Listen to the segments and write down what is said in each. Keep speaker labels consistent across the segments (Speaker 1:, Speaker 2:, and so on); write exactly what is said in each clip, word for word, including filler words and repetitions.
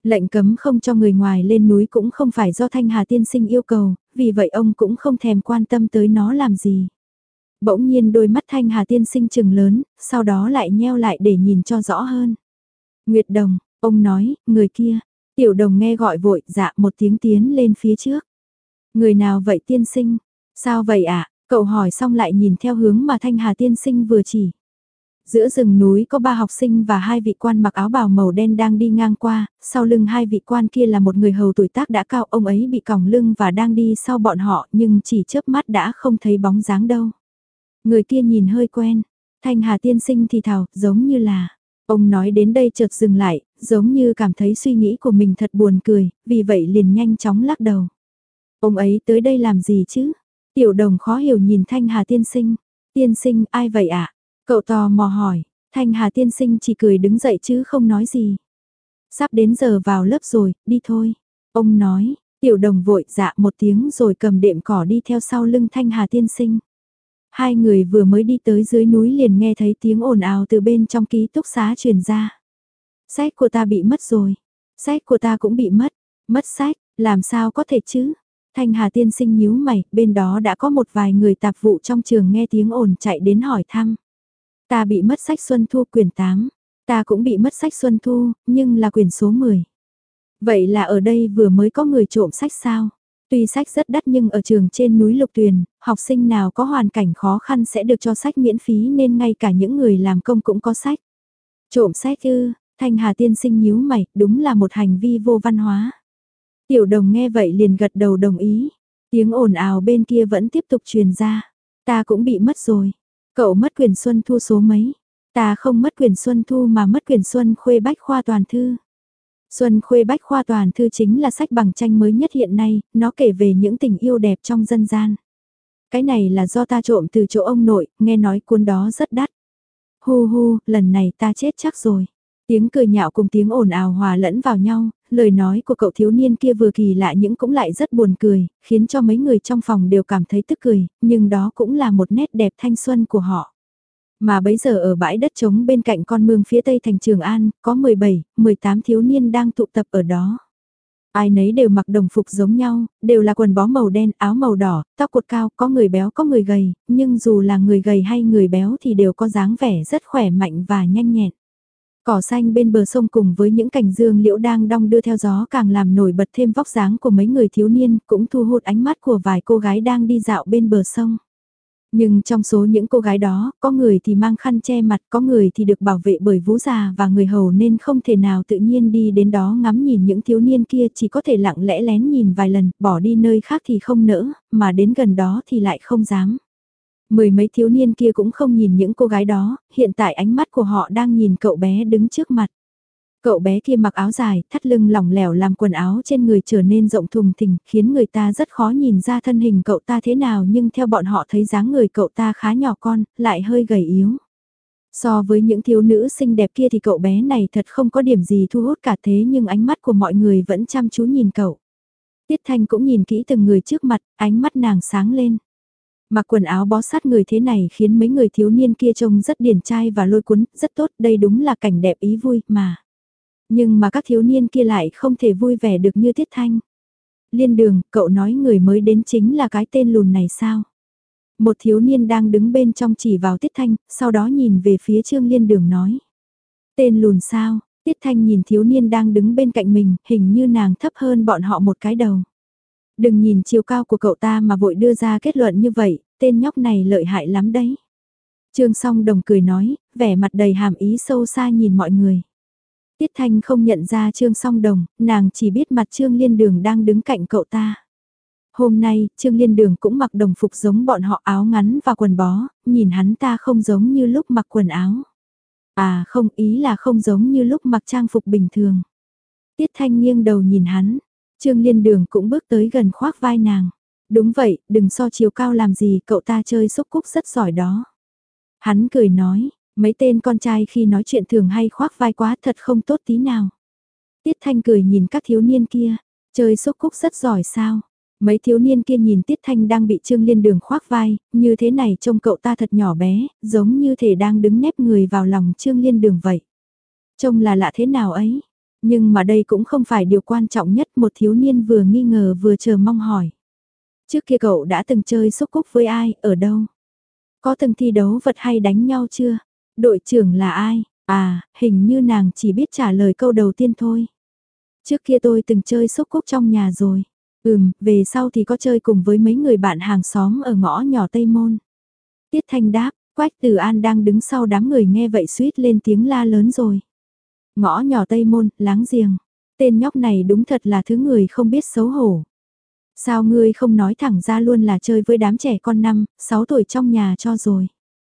Speaker 1: Lệnh cấm không cho người ngoài lên núi cũng không phải do Thanh Hà tiên sinh yêu cầu, vì vậy ông cũng không thèm quan tâm tới nó làm gì. Bỗng nhiên đôi mắt Thanh Hà tiên sinh trừng lớn, sau đó lại nheo lại để nhìn cho rõ hơn. Nguyệt Đồng, ông nói, người kia. Tiểu Đồng nghe gọi vội, dạ một tiếng tiến lên phía trước. Người nào vậy tiên sinh? Sao vậy ạ? À? Cậu hỏi xong lại nhìn theo hướng mà Thanh Hà tiên sinh vừa chỉ. Giữa rừng núi có ba học sinh và hai vị quan mặc áo bào màu đen đang đi ngang qua, sau lưng hai vị quan kia là một người hầu tuổi tác đã cao, ông ấy bị còng lưng và đang đi sau bọn họ nhưng chỉ chớp mắt đã không thấy bóng dáng đâu. Người kia nhìn hơi quen, Thanh Hà tiên sinh thì thào, giống như là, ông nói đến đây chợt dừng lại, giống như cảm thấy suy nghĩ của mình thật buồn cười, vì vậy liền nhanh chóng lắc đầu. Ông ấy tới đây làm gì chứ? Tiểu Đồng khó hiểu nhìn Thanh Hà tiên sinh, tiên sinh ai vậy ạ? À? Cậu tò mò hỏi, Thanh Hà tiên sinh chỉ cười đứng dậy chứ không nói gì. Sắp đến giờ vào lớp rồi, đi thôi. Ông nói, Tiểu Đồng vội dạ một tiếng rồi cầm đệm cỏ đi theo sau lưng Thanh Hà tiên sinh. Hai người vừa mới đi tới dưới núi liền nghe thấy tiếng ồn ào từ bên trong ký túc xá truyền ra. Sách của ta bị mất rồi. Sách của ta cũng bị mất. Mất sách, làm sao có thể chứ? Thanh Hà tiên sinh nhíu mày, bên đó đã có một vài người tạp vụ trong trường nghe tiếng ồn chạy đến hỏi thăm. Ta bị mất sách Xuân Thu quyển tám. Ta cũng bị mất sách Xuân Thu, nhưng là quyển số mười. Vậy là ở đây vừa mới có người trộm sách sao? Tuy sách rất đắt nhưng ở trường trên núi Lục Tuyền, học sinh nào có hoàn cảnh khó khăn sẽ được cho sách miễn phí nên ngay cả những người làm công cũng có sách. Trộm sách ư, Thanh Hà tiên sinh nhíu mày, đúng là một hành vi vô văn hóa. Tiểu Đồng nghe vậy liền gật đầu đồng ý. Tiếng ồn ào bên kia vẫn tiếp tục truyền ra. Ta cũng bị mất rồi. Cậu mất quyển Xuân Thu số mấy? Ta không mất quyển Xuân Thu mà mất quyển Xuân Khuê Bách Khoa Toàn Thư. Xuân Khuê Bách Khoa Toàn Thư chính là sách bằng tranh mới nhất hiện nay, nó kể về những tình yêu đẹp trong dân gian. Cái này là do ta trộm từ chỗ ông nội, nghe nói cuốn đó rất đắt. Hu hu, lần này ta chết chắc rồi. Tiếng cười nhạo cùng tiếng ồn ào hòa lẫn vào nhau, lời nói của cậu thiếu niên kia vừa kỳ lạ nhưng cũng lại rất buồn cười, khiến cho mấy người trong phòng đều cảm thấy tức cười, nhưng đó cũng là một nét đẹp thanh xuân của họ. Mà bấy giờ ở bãi đất trống bên cạnh con mương phía tây thành Trường An, có mười bảy, mười tám thiếu niên đang tụ tập ở đó. Ai nấy đều mặc đồng phục giống nhau, đều là quần bó màu đen, áo màu đỏ, tóc cột cao, có người béo có người gầy, nhưng dù là người gầy hay người béo thì đều có dáng vẻ rất khỏe mạnh và nhanh nhẹn. Cỏ xanh bên bờ sông cùng với những cành dương liễu đang đong đưa theo gió càng làm nổi bật thêm vóc dáng của mấy người thiếu niên, cũng thu hút ánh mắt của vài cô gái đang đi dạo bên bờ sông. Nhưng trong số những cô gái đó, có người thì mang khăn che mặt, có người thì được bảo vệ bởi vú già và người hầu nên không thể nào tự nhiên đi đến đó ngắm nhìn những thiếu niên kia, chỉ có thể lặng lẽ lén nhìn vài lần, bỏ đi nơi khác thì không nỡ, mà đến gần đó thì lại không dám. Mười mấy thiếu niên kia cũng không nhìn những cô gái đó, hiện tại ánh mắt của họ đang nhìn cậu bé đứng trước mặt. Cậu bé kia mặc áo dài, thắt lưng lỏng lẻo làm quần áo trên người trở nên rộng thùng thình, khiến người ta rất khó nhìn ra thân hình cậu ta thế nào, nhưng theo bọn họ thấy dáng người cậu ta khá nhỏ con, lại hơi gầy yếu. So với những thiếu nữ xinh đẹp kia thì cậu bé này thật không có điểm gì thu hút cả, thế nhưng ánh mắt của mọi người vẫn chăm chú nhìn cậu. Tiết Thanh cũng nhìn kỹ từng người trước mặt, ánh mắt nàng sáng lên. Mặc quần áo bó sát người thế này khiến mấy người thiếu niên kia trông rất điển trai và lôi cuốn, rất tốt, đây đúng là cảnh đẹp ý vui mà. Nhưng mà các thiếu niên kia lại không thể vui vẻ được như Tiết Thanh. Liên Đường, cậu nói người mới đến chính là cái tên lùn này sao? Một thiếu niên đang đứng bên trong chỉ vào Tiết Thanh, sau đó nhìn về phía Trương Liên Đường nói. Tên lùn sao? Tiết Thanh nhìn thiếu niên đang đứng bên cạnh mình, hình như nàng thấp hơn bọn họ một cái đầu. Đừng nhìn chiều cao của cậu ta mà vội đưa ra kết luận như vậy, tên nhóc này lợi hại lắm đấy. Trương Song Đồng cười nói, vẻ mặt đầy hàm ý sâu xa nhìn mọi người. Tiết Thanh không nhận ra Trương Song Đồng, nàng chỉ biết mặt Trương Liên Đường đang đứng cạnh cậu ta. Hôm nay, Trương Liên Đường cũng mặc đồng phục giống bọn họ, áo ngắn và quần bó, nhìn hắn ta không giống như lúc mặc quần áo. À không, ý là không giống như lúc mặc trang phục bình thường. Tiết Thanh nghiêng đầu nhìn hắn, Trương Liên Đường cũng bước tới gần khoác vai nàng. Đúng vậy, đừng so chiều cao làm gì, cậu ta chơi xúc cúc rất giỏi đó. Hắn cười nói, mấy tên con trai khi nói chuyện thường hay khoác vai quá, thật không tốt tí nào. Tiết Thanh cười nhìn các thiếu niên kia, chơi xúc cúc rất giỏi sao? Mấy thiếu niên kia nhìn Tiết Thanh đang bị Trương Liên Đường khoác vai, như thế này trông cậu ta thật nhỏ bé, giống như thể đang đứng nép người vào lòng Trương Liên Đường vậy. Trông là lạ thế nào ấy? Nhưng mà đây cũng không phải điều quan trọng nhất, một thiếu niên vừa nghi ngờ vừa chờ mong hỏi. Trước kia cậu đã từng chơi xúc cúc với ai, ở đâu? Có từng thi đấu vật hay đánh nhau chưa? Đội trưởng là ai? À, hình như nàng chỉ biết trả lời câu đầu tiên thôi. Trước kia tôi từng chơi xúc cúc trong nhà rồi. Ừm, về sau thì có chơi cùng với mấy người bạn hàng xóm ở ngõ nhỏ Tây Môn. Tiết Thanh đáp, Quách Tử An đang đứng sau đám người nghe vậy suýt lên tiếng la lớn rồi. Ngõ nhỏ Tây Môn, láng giềng. Tên nhóc này đúng thật là thứ người không biết xấu hổ. Sao ngươi không nói thẳng ra luôn là chơi với đám trẻ con năm, sáu tuổi trong nhà cho rồi.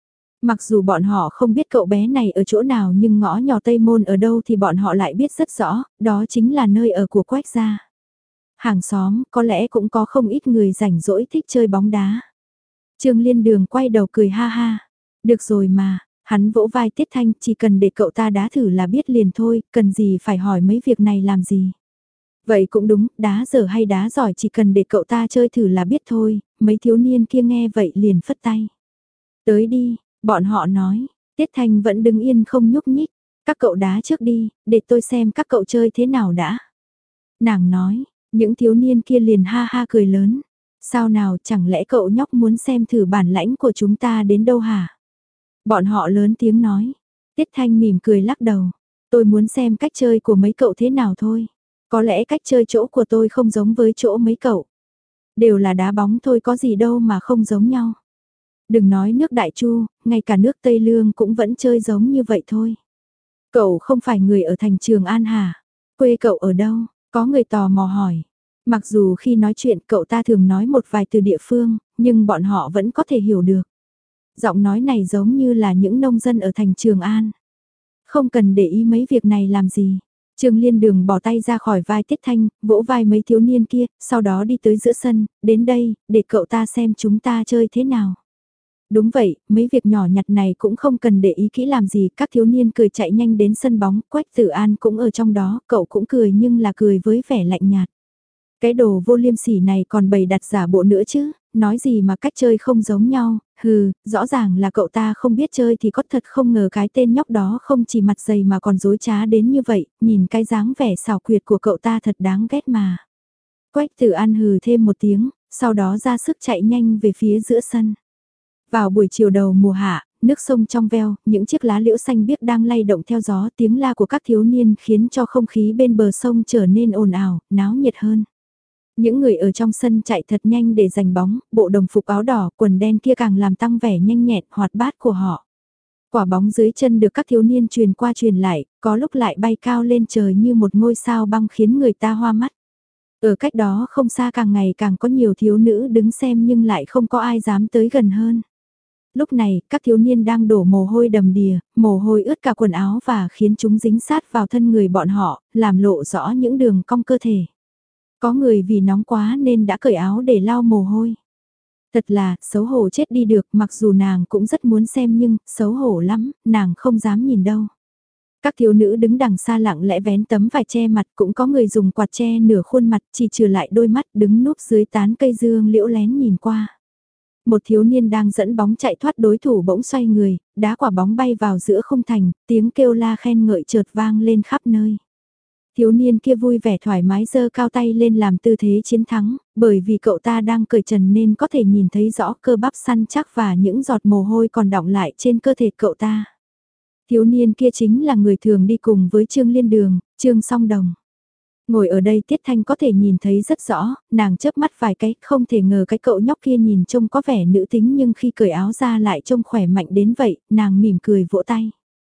Speaker 1: Mặc dù bọn họ không biết cậu bé này ở chỗ nào nhưng ngõ nhỏ Tây Môn ở đâu thì bọn họ lại biết rất rõ, đó chính là nơi ở của Quách gia. Hàng xóm có lẽ cũng có không ít người rảnh rỗi thích chơi bóng đá. Trương Liên Đường quay đầu cười ha ha. Được rồi mà, hắn vỗ vai Tiết Thanh, chỉ cần để cậu ta đá thử là biết liền thôi, cần gì phải hỏi mấy việc này làm gì. Vậy cũng đúng, đá dở hay đá giỏi chỉ cần để cậu ta chơi thử là biết thôi, mấy thiếu niên kia nghe vậy liền phất tay. Tới đi, bọn họ nói, Tiết Thanh vẫn đứng yên không nhúc nhích, các cậu đá trước đi, để tôi xem các cậu chơi thế nào đã. Nàng nói, những thiếu niên kia liền ha ha cười lớn. Sao nào, chẳng lẽ cậu nhóc muốn xem thử bản lãnh của chúng ta đến đâu hả? Bọn họ lớn tiếng nói. Tiết Thanh mỉm cười lắc đầu. Tôi muốn xem cách chơi của mấy cậu thế nào thôi. Có lẽ cách chơi chỗ của tôi không giống với chỗ mấy cậu. Đều là đá bóng thôi có gì đâu mà không giống nhau. Đừng nói nước Đại Chu, ngay cả nước Tây Lương cũng vẫn chơi giống như vậy thôi. Cậu không phải người ở thành Trường An hả? Quê cậu ở đâu? Có người tò mò hỏi. Mặc dù khi nói chuyện cậu ta thường nói một vài từ địa phương, nhưng bọn họ vẫn có thể hiểu được. Giọng nói này giống như là những nông dân ở thành Trường An. Không cần để ý mấy việc này làm gì. Trương Liên Đường bỏ tay ra khỏi vai Tiết Thanh, vỗ vai mấy thiếu niên kia, sau đó đi tới giữa sân, đến đây, để cậu ta xem chúng ta chơi thế nào. Đúng vậy, mấy việc nhỏ nhặt này cũng không cần để ý kỹ làm gì, các thiếu niên cười chạy nhanh đến sân bóng, Quách Tử An cũng ở trong đó, cậu cũng cười nhưng là cười với vẻ lạnh nhạt. Cái đồ vô liêm sỉ này còn bày đặt giả bộ nữa chứ, nói gì mà cách chơi không giống nhau, hừ, rõ ràng là cậu ta không biết chơi thì có thật không ngờ cái tên nhóc đó không chỉ mặt dày mà còn dối trá đến như vậy, nhìn cái dáng vẻ xảo quyệt của cậu ta thật đáng ghét mà. Quách Tử An hừ thêm một tiếng, sau đó ra sức chạy nhanh về phía giữa sân. Vào buổi chiều đầu mùa hạ, nước sông trong veo, những chiếc lá liễu xanh biếc đang lay động theo gió, tiếng la của các thiếu niên khiến cho không khí bên bờ sông trở nên ồn ào, náo nhiệt hơn. Những người ở trong sân chạy thật nhanh để giành bóng, bộ đồng phục áo đỏ, quần đen kia càng làm tăng vẻ nhanh nhẹn, hoạt bát của họ. Quả bóng dưới chân được các thiếu niên truyền qua truyền lại, có lúc lại bay cao lên trời như một ngôi sao băng khiến người ta hoa mắt. Ở cách đó không xa càng ngày càng có nhiều thiếu nữ đứng xem nhưng lại không có ai dám tới gần hơn. Lúc này, các thiếu niên đang đổ mồ hôi đầm đìa, mồ hôi ướt cả quần áo và khiến chúng dính sát vào thân người bọn họ, làm lộ rõ những đường cong cơ thể. Có người vì nóng quá nên đã cởi áo để lau mồ hôi. Thật là, xấu hổ chết đi được, mặc dù nàng cũng rất muốn xem nhưng, xấu hổ lắm, nàng không dám nhìn đâu. Các thiếu nữ đứng đằng xa lặng lẽ vén tấm vải che mặt, cũng có người dùng quạt che nửa khuôn mặt, chỉ trừ lại đôi mắt đứng núp dưới tán cây dương liễu lén nhìn qua. Một thiếu niên đang dẫn bóng chạy thoát đối thủ bỗng xoay người, đá quả bóng bay vào giữa khung thành, tiếng kêu la khen ngợi chợt vang lên khắp nơi. Thiếu niên kia vui vẻ thoải mái giơ cao tay lên làm tư thế chiến thắng, bởi vì cậu ta đang cởi trần nên có thể nhìn thấy rõ cơ bắp săn chắc và những giọt mồ hôi còn đọng lại trên cơ thể cậu ta. Thiếu niên kia chính là người thường đi cùng với Trương Liên Đường, Trương Song Đồng. Ngồi ở đây Tiết Thanh có thể nhìn thấy rất rõ, nàng chớp mắt vài cái, không thể ngờ cái cậu nhóc kia nhìn trông có vẻ nữ tính nhưng khi cởi áo ra lại trông khỏe mạnh đến vậy, nàng mỉm cười vỗ tay.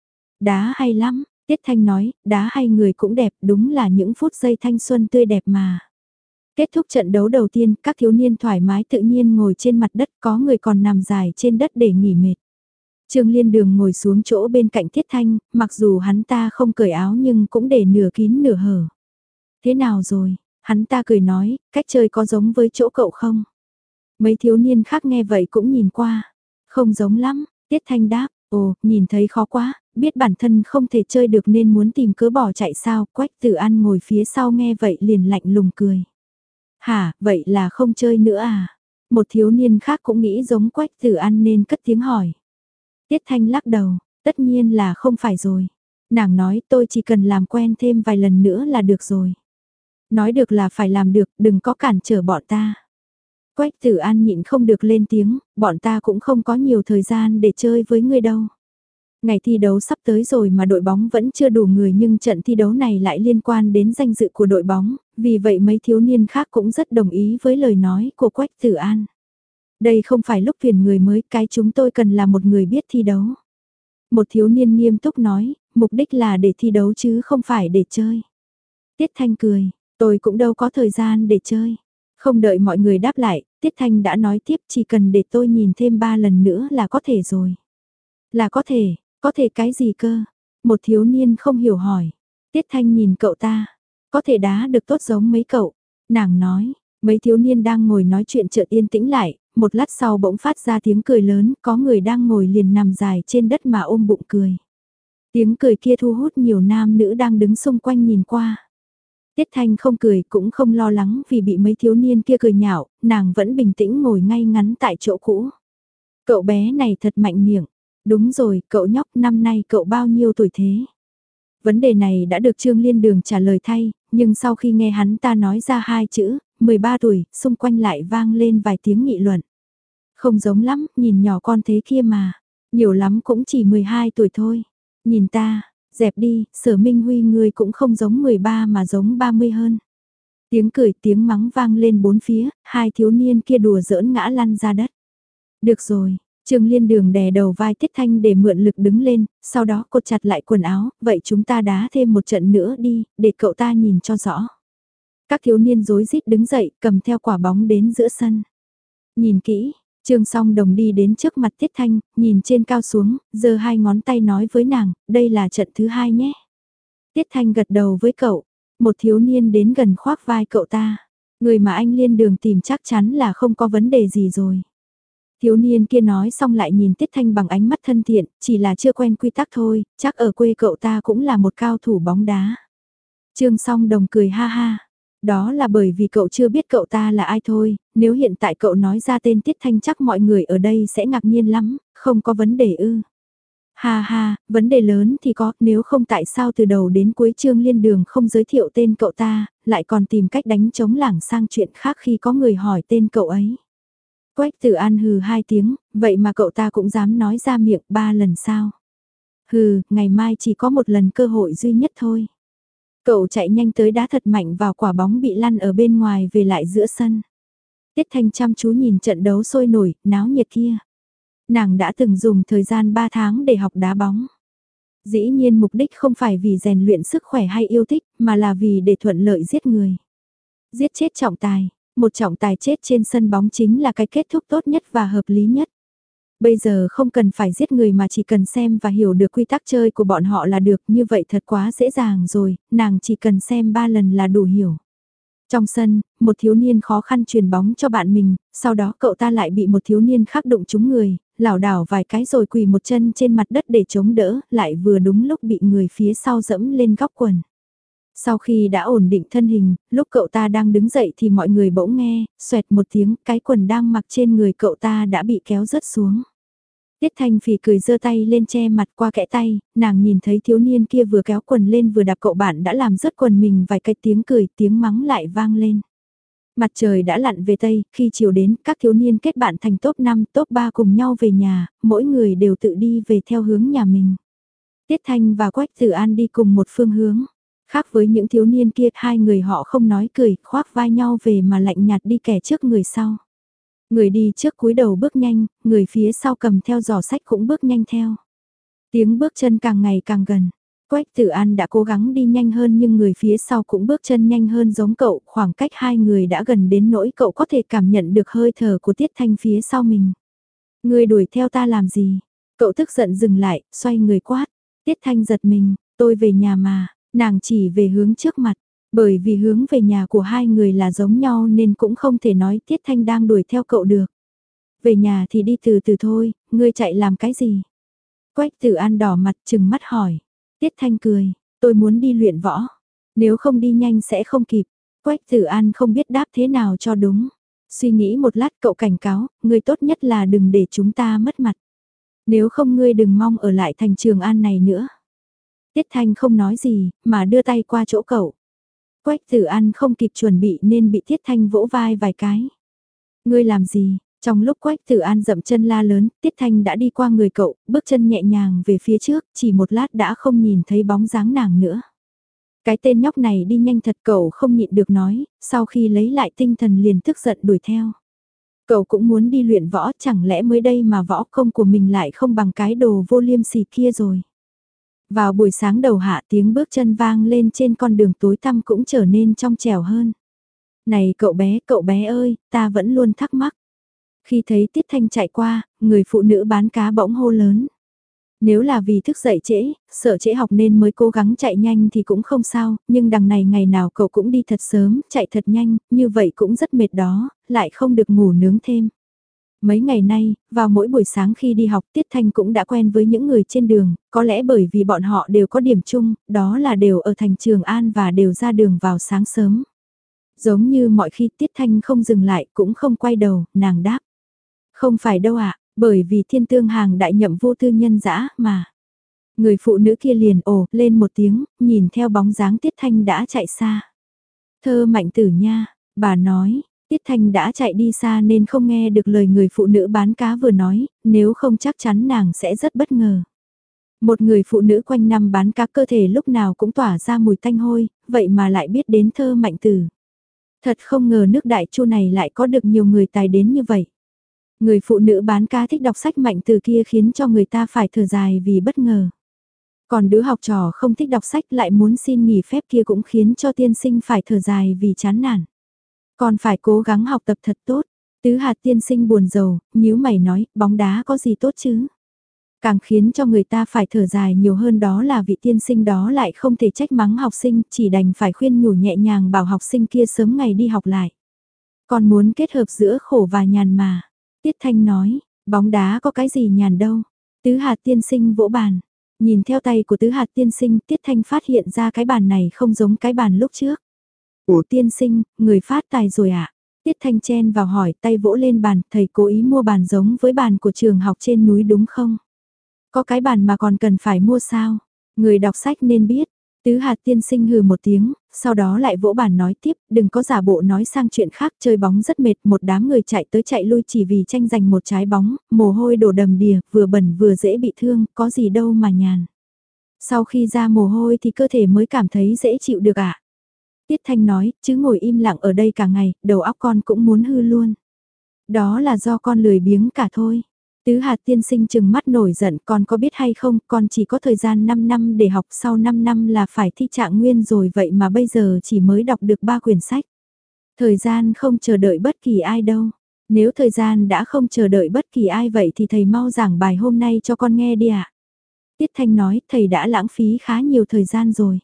Speaker 1: Đá hay lắm, Tiết Thanh nói, đá hay người cũng đẹp, đúng là những phút giây thanh xuân tươi đẹp mà. Kết thúc trận đấu đầu tiên, các thiếu niên thoải mái tự nhiên ngồi trên mặt đất, có người còn nằm dài trên đất để nghỉ mệt. Trương Liên Đường ngồi xuống chỗ bên cạnh Tiết Thanh, mặc dù hắn ta không cởi áo nhưng cũng để nửa kín nửa hở. Thế nào rồi? Hắn ta cười nói, cách chơi có giống với chỗ cậu không? Mấy thiếu niên khác nghe vậy cũng nhìn qua. Không giống lắm, Tiết Thanh đáp, ồ, nhìn thấy khó quá, biết bản thân không thể chơi được nên muốn tìm cớ bỏ chạy sao, Quách Tử An ngồi phía sau nghe vậy liền lạnh lùng cười. Hả, vậy là không chơi nữa à? Một thiếu niên khác cũng nghĩ giống Quách Tử An nên cất tiếng hỏi. Tiết Thanh lắc đầu, tất nhiên là không phải rồi. Nàng nói tôi chỉ cần làm quen thêm vài lần nữa là được rồi. Nói được là phải làm được, đừng có cản trở bọn ta. Quách Tử An nhịn không được lên tiếng, bọn ta cũng không có nhiều thời gian để chơi với ngươi đâu. Ngày thi đấu sắp tới rồi mà đội bóng vẫn chưa đủ người, nhưng trận thi đấu này lại liên quan đến danh dự của đội bóng, vì vậy mấy thiếu niên khác cũng rất đồng ý với lời nói của Quách Tử An. Đây không phải lúc tuyển người mới, cái chúng tôi cần là một người biết thi đấu. Một thiếu niên nghiêm túc nói, mục đích là để thi đấu chứ không phải để chơi. Tiết Thanh cười, tôi cũng đâu có thời gian để chơi. Không đợi mọi người đáp lại, Tiết Thanh đã nói tiếp, chỉ cần để tôi nhìn thêm ba lần nữa là có thể rồi. Là có thể, có thể cái gì cơ? Một thiếu niên không hiểu hỏi. Tiết Thanh nhìn cậu ta, có thể đá được tốt giống mấy cậu. Nàng nói, mấy thiếu niên đang ngồi nói chuyện chợt yên tĩnh lại, một lát sau bỗng phát ra tiếng cười lớn, có người đang ngồi liền nằm dài trên đất mà ôm bụng cười. Tiếng cười kia thu hút nhiều nam nữ đang đứng xung quanh nhìn qua. Tiết Thanh không cười cũng không lo lắng vì bị mấy thiếu niên kia cười nhạo, nàng vẫn bình tĩnh ngồi ngay ngắn tại chỗ cũ. Cậu bé này thật mạnh miệng. Đúng rồi, cậu nhóc, năm nay cậu bao nhiêu tuổi thế? Vấn đề này đã được Trương Liên Đường trả lời thay, nhưng sau khi nghe hắn ta nói ra hai chữ, mười ba tuổi, xung quanh lại vang lên vài tiếng nghị luận. Không giống lắm, nhìn nhỏ con thế kia mà. Nhiều lắm cũng chỉ mười hai tuổi thôi. Nhìn ta, dẹp đi, Sở Minh Huy ngươi cũng không giống mười ba mà giống ba mươi hơn. Tiếng cười tiếng mắng vang lên bốn phía, hai thiếu niên kia đùa giỡn ngã lăn ra đất. Được rồi, Trương Liên Đường đè đầu vai Tiết Thanh để mượn lực đứng lên, sau đó cột chặt lại quần áo, vậy chúng ta đá thêm một trận nữa đi, để cậu ta nhìn cho rõ. Các thiếu niên rối rít đứng dậy, cầm theo quả bóng đến giữa sân. Nhìn kỹ, Trương Song Đồng đi đến trước mặt Tiết Thanh, nhìn trên cao xuống, giơ hai ngón tay nói với nàng, đây là trận thứ hai nhé. Tiết Thanh gật đầu với cậu, một thiếu niên đến gần khoác vai cậu ta. Người mà anh Liên Đường tìm chắc chắn là không có vấn đề gì rồi. Thiếu niên kia nói xong lại nhìn Tiết Thanh bằng ánh mắt thân thiện, chỉ là chưa quen quy tắc thôi, chắc ở quê cậu ta cũng là một cao thủ bóng đá. Trương Song Đồng cười ha ha, đó là bởi vì cậu chưa biết cậu ta là ai thôi, nếu hiện tại cậu nói ra tên Tiết Thanh chắc mọi người ở đây sẽ ngạc nhiên lắm, không có vấn đề ư. Ha ha, vấn đề lớn thì có, nếu không tại sao từ đầu đến cuối Trương Liên Đường không giới thiệu tên cậu ta, lại còn tìm cách đánh chống lảng sang chuyện khác khi có người hỏi tên cậu ấy. Quách Tử An hừ hai tiếng, vậy mà cậu ta cũng dám nói ra miệng ba lần sao? Hừ, ngày mai chỉ có một lần cơ hội duy nhất thôi. Cậu chạy nhanh tới đá thật mạnh vào quả bóng bị lăn ở bên ngoài về lại giữa sân. Tiết Thanh chăm chú nhìn trận đấu sôi nổi, náo nhiệt kia. Nàng đã từng dùng thời gian ba tháng để học đá bóng. Dĩ nhiên mục đích không phải vì rèn luyện sức khỏe hay yêu thích, mà là vì để thuận lợi giết người. Giết chết trọng tài. Một trọng tài chết trên sân bóng chính là cái kết thúc tốt nhất và hợp lý nhất. Bây giờ không cần phải giết người mà chỉ cần xem và hiểu được quy tắc chơi của bọn họ là được, như vậy thật quá dễ dàng rồi, nàng chỉ cần xem ba lần là đủ hiểu. Trong sân, một thiếu niên khó khăn truyền bóng cho bạn mình, sau đó cậu ta lại bị một thiếu niên khác đụng trúng người, lảo đảo vài cái rồi quỳ một chân trên mặt đất để chống đỡ, lại vừa đúng lúc bị người phía sau dẫm lên góc quần. Sau khi đã ổn định thân hình, lúc cậu ta đang đứng dậy thì mọi người bỗng nghe, xoẹt một tiếng, cái quần đang mặc trên người cậu ta đã bị kéo rớt xuống. Tiết Thanh Phỉ cười giơ tay lên che mặt qua kẽ tay, nàng nhìn thấy thiếu niên kia vừa kéo quần lên vừa đạp cậu bạn đã làm rớt quần mình vài cái, tiếng cười, tiếng mắng lại vang lên. Mặt trời đã lặn về Tây, khi chiều đến, các thiếu niên kết bạn thành top năm, top ba cùng nhau về nhà, mỗi người đều tự đi về theo hướng nhà mình. Tiết Thanh và Quách Tử An đi cùng một phương hướng. Khác với những thiếu niên kia, hai người họ không nói cười, khoác vai nhau về mà lạnh nhạt đi kẻ trước người sau. Người đi trước cúi đầu bước nhanh, người phía sau cầm theo giỏ sách cũng bước nhanh theo. Tiếng bước chân càng ngày càng gần. Quách Tử An đã cố gắng đi nhanh hơn nhưng người phía sau cũng bước chân nhanh hơn giống cậu, khoảng cách hai người đã gần đến nỗi cậu có thể cảm nhận được hơi thở của Tiết Thanh phía sau mình. Người đuổi theo ta làm gì? Cậu tức giận dừng lại, xoay người quát. Tiết Thanh giật mình, tôi về nhà mà. Nàng chỉ về hướng trước mặt, bởi vì hướng về nhà của hai người là giống nhau nên cũng không thể nói Tiết Thanh đang đuổi theo cậu được. Về nhà thì đi từ từ thôi, ngươi chạy làm cái gì? Quách Tử An đỏ mặt trừng mắt hỏi. Tiết Thanh cười, tôi muốn đi luyện võ. Nếu không đi nhanh sẽ không kịp. Quách Tử An không biết đáp thế nào cho đúng. Suy nghĩ một lát cậu cảnh cáo, ngươi tốt nhất là đừng để chúng ta mất mặt. Nếu không ngươi đừng mong ở lại thành Trường An này nữa. Tiết Thanh không nói gì, mà đưa tay qua chỗ cậu. Quách Tử An không kịp chuẩn bị nên bị Tiết Thanh vỗ vai vài cái. Ngươi làm gì? Trong lúc Quách Tử An dậm chân la lớn, Tiết Thanh đã đi qua người cậu, bước chân nhẹ nhàng về phía trước, chỉ một lát đã không nhìn thấy bóng dáng nàng nữa. Cái tên nhóc này đi nhanh thật, cậu không nhịn được nói, sau khi lấy lại tinh thần liền tức giận đuổi theo. Cậu cũng muốn đi luyện võ, chẳng lẽ mới đây mà võ công của mình lại không bằng cái đồ vô liêm sỉ kia rồi. Vào buổi sáng đầu hạ, tiếng bước chân vang lên trên con đường tối tăm cũng trở nên trong trẻo hơn. Này cậu bé, cậu bé ơi, ta vẫn luôn thắc mắc. Khi thấy Tiết Thanh chạy qua, người phụ nữ bán cá bỗng hô lớn. Nếu là vì thức dậy trễ, sợ trễ học nên mới cố gắng chạy nhanh thì cũng không sao, nhưng đằng này ngày nào cậu cũng đi thật sớm, chạy thật nhanh, như vậy cũng rất mệt đó, lại không được ngủ nướng thêm. Mấy ngày nay, vào mỗi buổi sáng khi đi học Tiết Thanh cũng đã quen với những người trên đường, có lẽ bởi vì bọn họ đều có điểm chung, đó là đều ở thành Trường An và đều ra đường vào sáng sớm. Giống như mọi khi Tiết Thanh không dừng lại cũng không quay đầu, nàng đáp. Không phải đâu ạ, bởi vì Thiên Tương Hàng đại nhậm vô tư nhân dã mà. Người phụ nữ kia liền ồ lên một tiếng, nhìn theo bóng dáng Tiết Thanh đã chạy xa. Thơ Mạnh Tử nha, bà nói, Tiết Thanh đã chạy đi xa nên không nghe được lời người phụ nữ bán cá vừa nói, nếu không chắc chắn nàng sẽ rất bất ngờ. Một người phụ nữ quanh năm bán cá cơ thể lúc nào cũng tỏa ra mùi tanh hôi, vậy mà lại biết đến Thơ Mạnh Tử. Thật không ngờ nước Đại Chu này lại có được nhiều người tài đến như vậy. Người phụ nữ bán cá thích đọc sách Mạnh Tử kia khiến cho người ta phải thở dài vì bất ngờ. Còn đứa học trò không thích đọc sách lại muốn xin nghỉ phép kia cũng khiến cho tiên sinh phải thở dài vì chán nản. Còn phải cố gắng học tập thật tốt. Tứ Hạt tiên sinh buồn rầu, nhíu mày nói, bóng đá có gì tốt chứ? Càng khiến cho người ta phải thở dài nhiều hơn đó là vị tiên sinh đó lại không thể trách mắng học sinh, chỉ đành phải khuyên nhủ nhẹ nhàng bảo học sinh kia sớm ngày đi học lại. Còn muốn kết hợp giữa khổ và nhàn mà. Tiết Thanh nói, bóng đá có cái gì nhàn đâu. Tứ Hạt tiên sinh vỗ bàn. Nhìn theo tay của Tứ Hạt tiên sinh, Tiết Thanh phát hiện ra cái bàn này không giống cái bàn lúc trước. Ủa tiên sinh, người phát tài rồi ạ? À? Tiết Thanh chen vào hỏi, tay vỗ lên bàn, thầy cố ý mua bàn giống với bàn của trường học trên núi đúng không? Có cái bàn mà còn cần phải mua sao? Người đọc sách nên biết. Tứ Hạt tiên sinh hừ một tiếng, sau đó lại vỗ bàn nói tiếp, đừng có giả bộ nói sang chuyện khác, chơi bóng rất mệt, một đám người chạy tới chạy lui chỉ vì tranh giành một trái bóng, mồ hôi đổ đầm đìa, vừa bẩn vừa dễ bị thương, có gì đâu mà nhàn. Sau khi ra mồ hôi thì cơ thể mới cảm thấy dễ chịu được ạ. À? Tiết Thanh nói, chứ ngồi im lặng ở đây cả ngày, đầu óc con cũng muốn hư luôn. Đó là do con lười biếng cả thôi. Tứ Hạt tiên sinh chừng mắt nổi giận, con có biết hay không, con chỉ có thời gian năm năm để học, sau năm năm là phải thi trạng nguyên rồi, vậy mà bây giờ chỉ mới đọc được ba quyển sách. Thời gian không chờ đợi bất kỳ ai đâu. Nếu thời gian đã không chờ đợi bất kỳ ai vậy thì thầy mau giảng bài hôm nay cho con nghe đi ạ. À? Tiết Thanh nói, thầy đã lãng phí khá nhiều thời gian rồi.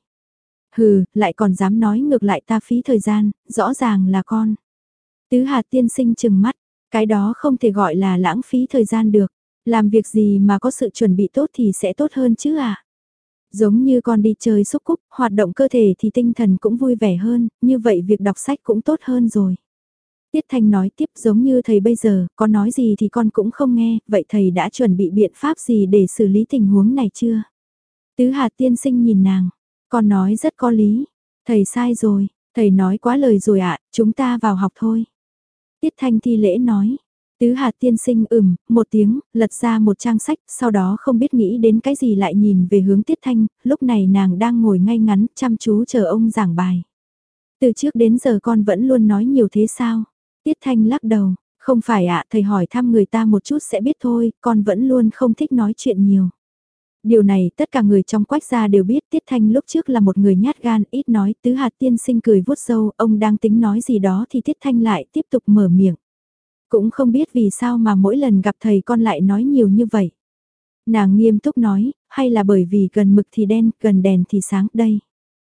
Speaker 1: Hừ, lại còn dám nói ngược lại ta phí thời gian, rõ ràng là con. Tứ Hạt tiên sinh chừng mắt, cái đó không thể gọi là lãng phí thời gian được. Làm việc gì mà có sự chuẩn bị tốt thì sẽ tốt hơn chứ à? Giống như con đi chơi xúc cúc, hoạt động cơ thể thì tinh thần cũng vui vẻ hơn, như vậy việc đọc sách cũng tốt hơn rồi. Tiết Thanh nói tiếp, giống như thầy bây giờ, có nói gì thì con cũng không nghe, vậy thầy đã chuẩn bị biện pháp gì để xử lý tình huống này chưa? Tứ Hạt tiên sinh nhìn nàng, con nói rất có lý, thầy sai rồi, thầy nói quá lời rồi ạ, chúng ta vào học thôi. Tiết Thanh thi lễ nói, Tứ Hạt tiên sinh ừm, một tiếng, lật ra một trang sách, sau đó không biết nghĩ đến cái gì lại nhìn về hướng Tiết Thanh, lúc này nàng đang ngồi ngay ngắn, chăm chú chờ ông giảng bài. Từ trước đến giờ con vẫn luôn nói nhiều thế sao? Tiết Thanh lắc đầu, không phải ạ, thầy hỏi thăm người ta một chút sẽ biết thôi, con vẫn luôn không thích nói chuyện nhiều. Điều này tất cả người trong Quách gia đều biết, Tiết Thanh lúc trước là một người nhát gan, ít nói. Tứ Hạt tiên sinh cười vuốt râu, ông đang tính nói gì đó thì Tiết Thanh lại tiếp tục mở miệng. Cũng không biết vì sao mà mỗi lần gặp thầy con lại nói nhiều như vậy. Nàng nghiêm túc nói, hay là bởi vì gần mực thì đen, gần đèn thì sáng đây.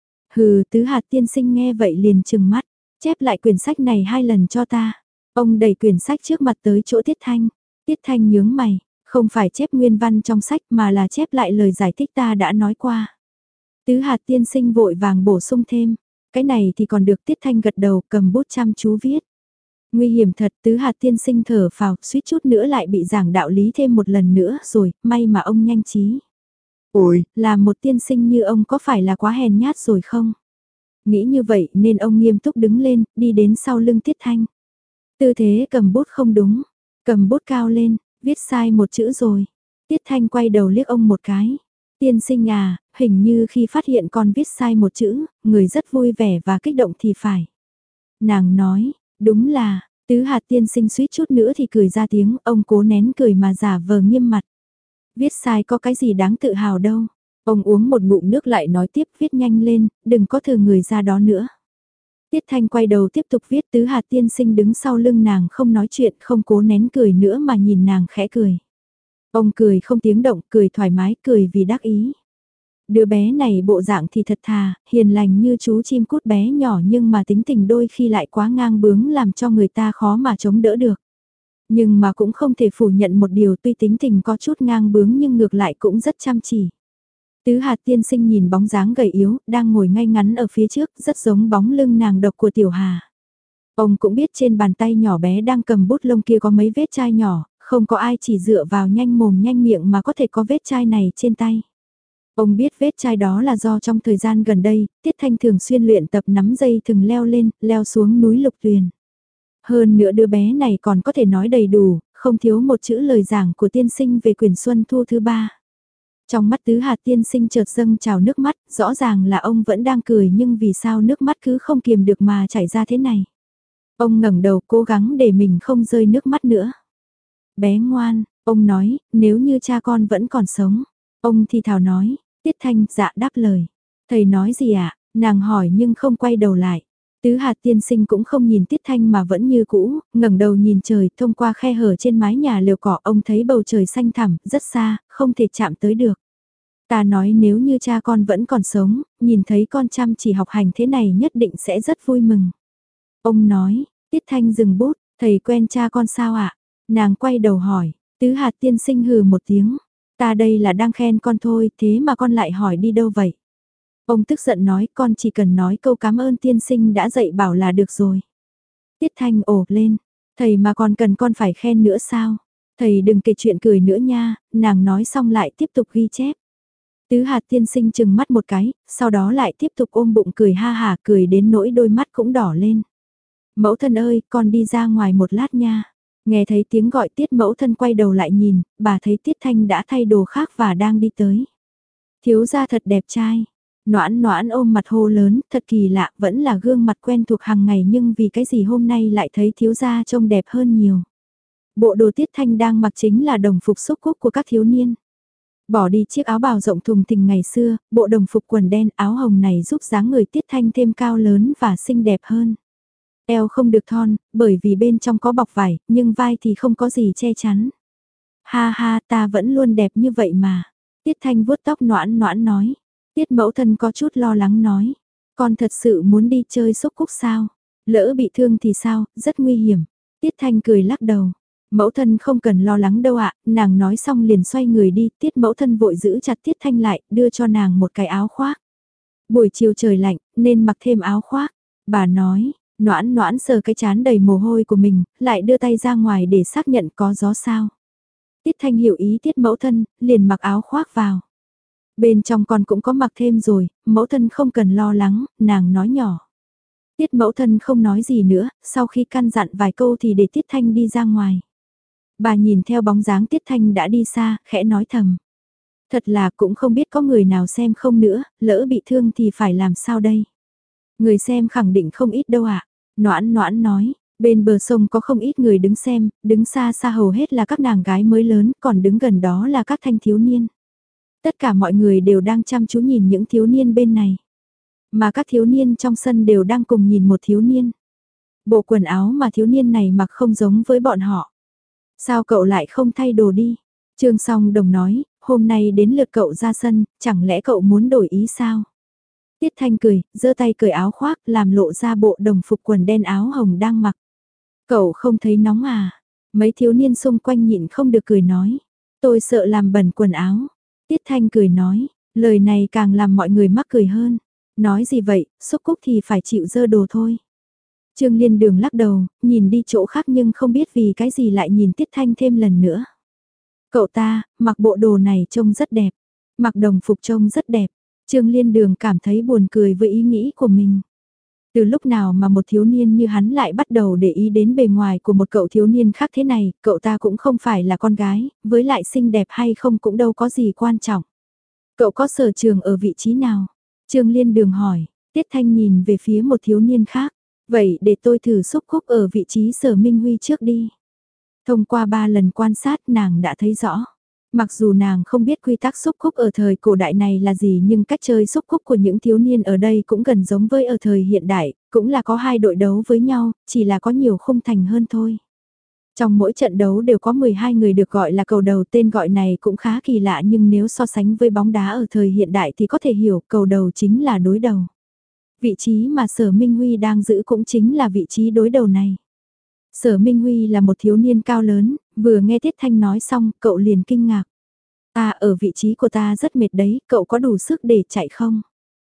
Speaker 1: Hừ, Tứ Hạt tiên sinh nghe vậy liền trừng mắt, chép lại quyển sách này hai lần cho ta. Ông đẩy quyển sách trước mặt tới chỗ Tiết Thanh. Tiết Thanh nhướng mày, không phải chép nguyên văn trong sách mà là chép lại lời giải thích ta đã nói qua. Tứ Hạt tiên sinh vội vàng bổ sung thêm, cái này thì còn được. Tiết Thanh gật đầu cầm bút chăm chú viết. Nguy hiểm thật, Tứ Hạt tiên sinh thở phào, suýt chút nữa lại bị giảng đạo lý thêm một lần nữa rồi, may mà ông nhanh trí.
Speaker 2: Ôi,
Speaker 1: làm một tiên sinh như ông có phải là quá hèn nhát rồi không? Nghĩ như vậy nên ông nghiêm túc đứng lên, đi đến sau lưng Tiết Thanh. Tư thế cầm bút không đúng, cầm bút cao lên, viết sai một chữ rồi. Tiết Thanh quay đầu liếc ông một cái. Tiên sinh à, hình như khi phát hiện con viết sai một chữ, người rất vui vẻ và kích động thì phải. Nàng nói, đúng là, tứ hạt tiên sinh suýt chút nữa thì cười ra tiếng, ông cố nén cười mà giả vờ nghiêm mặt. Viết sai có cái gì đáng tự hào đâu. Ông uống một ngụm nước lại nói tiếp, viết nhanh lên, đừng có thừa người ra đó nữa. Tiết Thanh quay đầu tiếp tục viết, tứ hạt tiên sinh đứng sau lưng nàng không nói chuyện, không cố nén cười nữa mà nhìn nàng khẽ cười. Ông cười không tiếng động, cười thoải mái, cười vì đắc ý. Đứa bé này bộ dạng thì thật thà, hiền lành như chú chim cút bé nhỏ nhưng mà tính tình đôi khi lại quá ngang bướng làm cho người ta khó mà chống đỡ được. Nhưng mà cũng không thể phủ nhận một điều, tuy tính tình có chút ngang bướng nhưng ngược lại cũng rất chăm chỉ. Tứ hạt tiên sinh nhìn bóng dáng gầy yếu, đang ngồi ngay ngắn ở phía trước, rất giống bóng lưng nàng độc của Tiểu Hà. Ông cũng biết trên bàn tay nhỏ bé đang cầm bút lông kia có mấy vết chai nhỏ, không có ai chỉ dựa vào nhanh mồm nhanh miệng mà có thể có vết chai này trên tay. Ông biết vết chai đó là do trong thời gian gần đây, Tiết Thanh thường xuyên luyện tập nắm dây thừng leo lên, leo xuống núi Lục Tuyền. Hơn nữa đứa bé này còn có thể nói đầy đủ, không thiếu một chữ lời giảng của tiên sinh về quyển Xuân Thu thứ ba. Trong mắt tứ hạt tiên sinh chợt dâng trào nước mắt, rõ ràng là ông vẫn đang cười nhưng vì sao nước mắt cứ không kiềm được mà chảy ra thế này. Ông ngẩng đầu cố gắng để mình không rơi nước mắt nữa. Bé ngoan, ông nói, nếu như cha con vẫn còn sống. Ông thì thào nói, Tiết Thanh dạ đáp lời. Thầy nói gì ạ? À? Nàng hỏi nhưng không quay đầu lại. Tứ hạt tiên sinh cũng không nhìn Tiết Thanh mà vẫn như cũ, ngẩng đầu nhìn trời thông qua khe hở trên mái nhà lều cỏ ông thấy bầu trời xanh thẳm, rất xa, không thể chạm tới được. Ta nói nếu như cha con vẫn còn sống, nhìn thấy con chăm chỉ học hành thế này nhất định sẽ rất vui mừng. Ông nói, Tiết Thanh dừng bút, thầy quen cha con sao ạ? À? Nàng quay đầu hỏi, tứ hạt tiên sinh hừ một tiếng. Ta đây là đang khen con thôi, thế mà con lại hỏi đi đâu vậy? Ông tức giận nói con chỉ cần nói câu cảm ơn tiên sinh đã dạy bảo là được rồi. Tiết Thanh ồ lên, thầy mà còn cần con phải khen nữa sao? Thầy đừng kể chuyện cười nữa nha, nàng nói xong lại tiếp tục ghi chép. Tứ hạt tiên sinh chừng mắt một cái, sau đó lại tiếp tục ôm bụng cười ha hả cười đến nỗi đôi mắt cũng đỏ lên. Mẫu thân ơi, con đi ra ngoài một lát nha. Nghe thấy tiếng gọi Tiết mẫu thân quay đầu lại nhìn, bà thấy Tiết Thanh đã thay đồ khác và đang đi tới. Thiếu gia thật đẹp trai. Noãn noãn ôm mặt hô lớn, thật kỳ lạ, vẫn là gương mặt quen thuộc hàng ngày nhưng vì cái gì hôm nay lại thấy thiếu gia trông đẹp hơn nhiều. Bộ đồ Tiết Thanh đang mặc chính là đồng phục xúc cúc của các thiếu niên. Bỏ đi chiếc áo bào rộng thùng thình ngày xưa, bộ đồng phục quần đen áo hồng này giúp dáng người Tiết Thanh thêm cao lớn và xinh đẹp hơn. Eo không được thon, bởi vì bên trong có bọc vải, nhưng vai thì không có gì che chắn. Ha ha, ta vẫn luôn đẹp như vậy mà. Tiết Thanh vuốt tóc noãn noãn nói. Tiết mẫu thân có chút lo lắng nói. Con thật sự muốn đi chơi xúc cúc sao? Lỡ bị thương thì sao? Rất nguy hiểm. Tiết Thanh cười lắc đầu. Mẫu thân không cần lo lắng đâu ạ, nàng nói xong liền xoay người đi, Tiết mẫu thân vội giữ chặt Tiết Thanh lại, đưa cho nàng một cái áo khoác. Buổi chiều trời lạnh, nên mặc thêm áo khoác. Bà nói, noãn noãn sờ cái chán đầy mồ hôi của mình, lại đưa tay ra ngoài để xác nhận có gió sao. Tiết Thanh hiểu ý Tiết mẫu thân, liền mặc áo khoác vào. Bên trong con cũng có mặc thêm rồi, mẫu thân không cần lo lắng, nàng nói nhỏ. Tiết mẫu thân không nói gì nữa, sau khi căn dặn vài câu thì để Tiết Thanh đi ra ngoài. Bà nhìn theo bóng dáng Tiết Thanh đã đi xa, khẽ nói thầm. Thật là cũng không biết có người nào xem không nữa, lỡ bị thương thì phải làm sao đây. Người xem khẳng định không ít đâu ạ. À? Noãn noãn nói, bên bờ sông có không ít người đứng xem, đứng xa xa hầu hết là các nàng gái mới lớn, còn đứng gần đó là các thanh thiếu niên. Tất cả mọi người đều đang chăm chú nhìn những thiếu niên bên này. Mà các thiếu niên trong sân đều đang cùng nhìn một thiếu niên. Bộ quần áo mà thiếu niên này mặc không giống với bọn họ. Sao cậu lại không thay đồ đi? Trương Song Đồng nói, hôm nay đến lượt cậu ra sân, chẳng lẽ cậu muốn đổi ý sao? Tiết Thanh cười, giơ tay cởi áo khoác, làm lộ ra bộ đồng phục quần đen áo hồng đang mặc. Cậu không thấy nóng à? Mấy thiếu niên xung quanh nhịn không được cười nói. Tôi sợ làm bẩn quần áo. Tiết Thanh cười nói, lời này càng làm mọi người mắc cười hơn. Nói gì vậy, xúc cúc thì phải chịu dơ đồ thôi. Trương Liên Đường lắc đầu, nhìn đi chỗ khác nhưng không biết vì cái gì lại nhìn Tiết Thanh thêm lần nữa. Cậu ta, mặc bộ đồ này trông rất đẹp. Mặc đồng phục trông rất đẹp, Trương Liên Đường cảm thấy buồn cười với ý nghĩ của mình. Từ lúc nào mà một thiếu niên như hắn lại bắt đầu để ý đến bề ngoài của một cậu thiếu niên khác thế này, cậu ta cũng không phải là con gái, với lại xinh đẹp hay không cũng đâu có gì quan trọng. Cậu có sở trường ở vị trí nào? Trương Liên Đường hỏi, Tiết Thanh nhìn về phía một thiếu niên khác, vậy để tôi thử xúc cúc ở vị trí Sở Minh Huy trước đi. Thông qua ba lần quan sát nàng đã thấy rõ. Mặc dù nàng không biết quy tắc xúc cúc ở thời cổ đại này là gì nhưng cách chơi xúc cúc của những thiếu niên ở đây cũng gần giống với ở thời hiện đại, cũng là có hai đội đấu với nhau, chỉ là có nhiều khung thành hơn thôi. Trong mỗi trận đấu đều có mười hai người được gọi là cầu đầu, tên gọi này cũng khá kỳ lạ nhưng nếu so sánh với bóng đá ở thời hiện đại thì có thể hiểu cầu đầu chính là đối đầu. Vị trí mà Sở Minh Huy đang giữ cũng chính là vị trí đối đầu này. Sở Minh Huy là một thiếu niên cao lớn, vừa nghe Tiết Thanh nói xong, cậu liền kinh ngạc. Ta ở vị trí của ta rất mệt đấy, cậu có đủ sức để chạy không?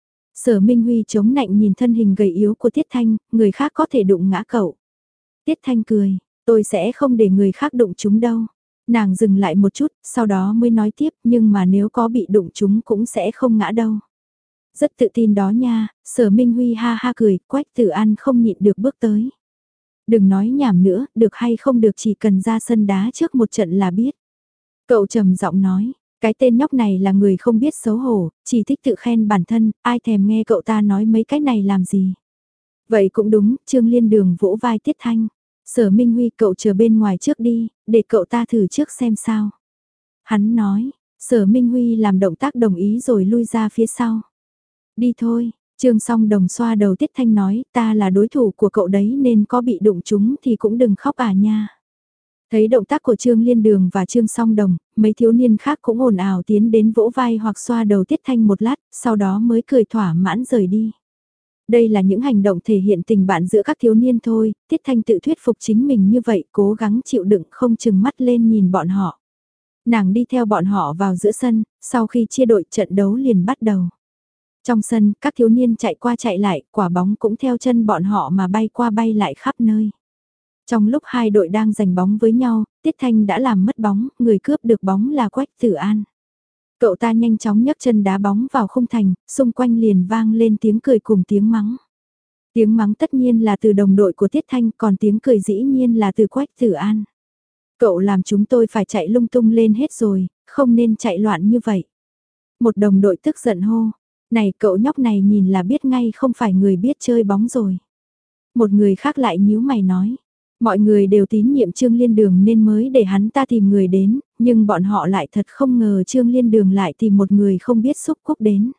Speaker 1: Sở Minh Huy chống nạnh nhìn thân hình gầy yếu của Tiết Thanh, người khác có thể đụng ngã cậu. Tiết Thanh cười, tôi sẽ không để người khác đụng chúng đâu. Nàng dừng lại một chút, sau đó mới nói tiếp, nhưng mà nếu có bị đụng chúng cũng sẽ không ngã đâu. Rất tự tin đó nha, Sở Minh Huy ha ha cười, Quách Tử An không nhịn được bước tới. Đừng nói nhảm nữa, được hay không được chỉ cần ra sân đá trước một trận là biết. Cậu trầm giọng nói, cái tên nhóc này là người không biết xấu hổ, chỉ thích tự khen bản thân, ai thèm nghe cậu ta nói mấy cái này làm gì. Vậy cũng đúng, Trương Liên Đường vỗ vai Tiết Thanh. Sở Minh Huy cậu chờ bên ngoài trước đi, để cậu ta thử trước xem sao. Hắn nói, Sở Minh Huy làm động tác đồng ý rồi lui ra phía sau. Đi thôi, Trương Song Đồng xoa đầu Tiết Thanh nói, ta là đối thủ của cậu đấy nên có bị đụng chúng thì cũng đừng khóc à nha. Thấy động tác của Trương Liên Đường và Trương Song Đồng, mấy thiếu niên khác cũng ồn ào tiến đến vỗ vai hoặc xoa đầu Tiết Thanh một lát, sau đó mới cười thỏa mãn rời đi. Đây là những hành động thể hiện tình bạn giữa các thiếu niên thôi, Tiết Thanh tự thuyết phục chính mình như vậy, cố gắng chịu đựng không chừng mắt lên nhìn bọn họ. Nàng đi theo bọn họ vào giữa sân, sau khi chia đội trận đấu liền bắt đầu. Trong sân, các thiếu niên chạy qua chạy lại, quả bóng cũng theo chân bọn họ mà bay qua bay lại khắp nơi. Trong lúc hai đội đang giành bóng với nhau, Tiết Thanh đã làm mất bóng, người cướp được bóng là Quách Tử An. Cậu ta nhanh chóng nhấc chân đá bóng vào khung thành, xung quanh liền vang lên tiếng cười cùng tiếng mắng. Tiếng mắng tất nhiên là từ đồng đội của Tiết Thanh, còn tiếng cười dĩ nhiên là từ Quách Tử An. Cậu làm chúng tôi phải chạy lung tung lên hết rồi, không nên chạy loạn như vậy. Một đồng đội tức giận hô, này cậu nhóc này nhìn là biết ngay không phải người biết chơi bóng rồi. Một người khác lại nhíu mày nói, mọi người đều tín nhiệm Trương Liên Đường nên mới để hắn ta tìm người đến, nhưng bọn họ lại thật không ngờ Trương Liên Đường lại tìm một người không biết xúc cúc đến.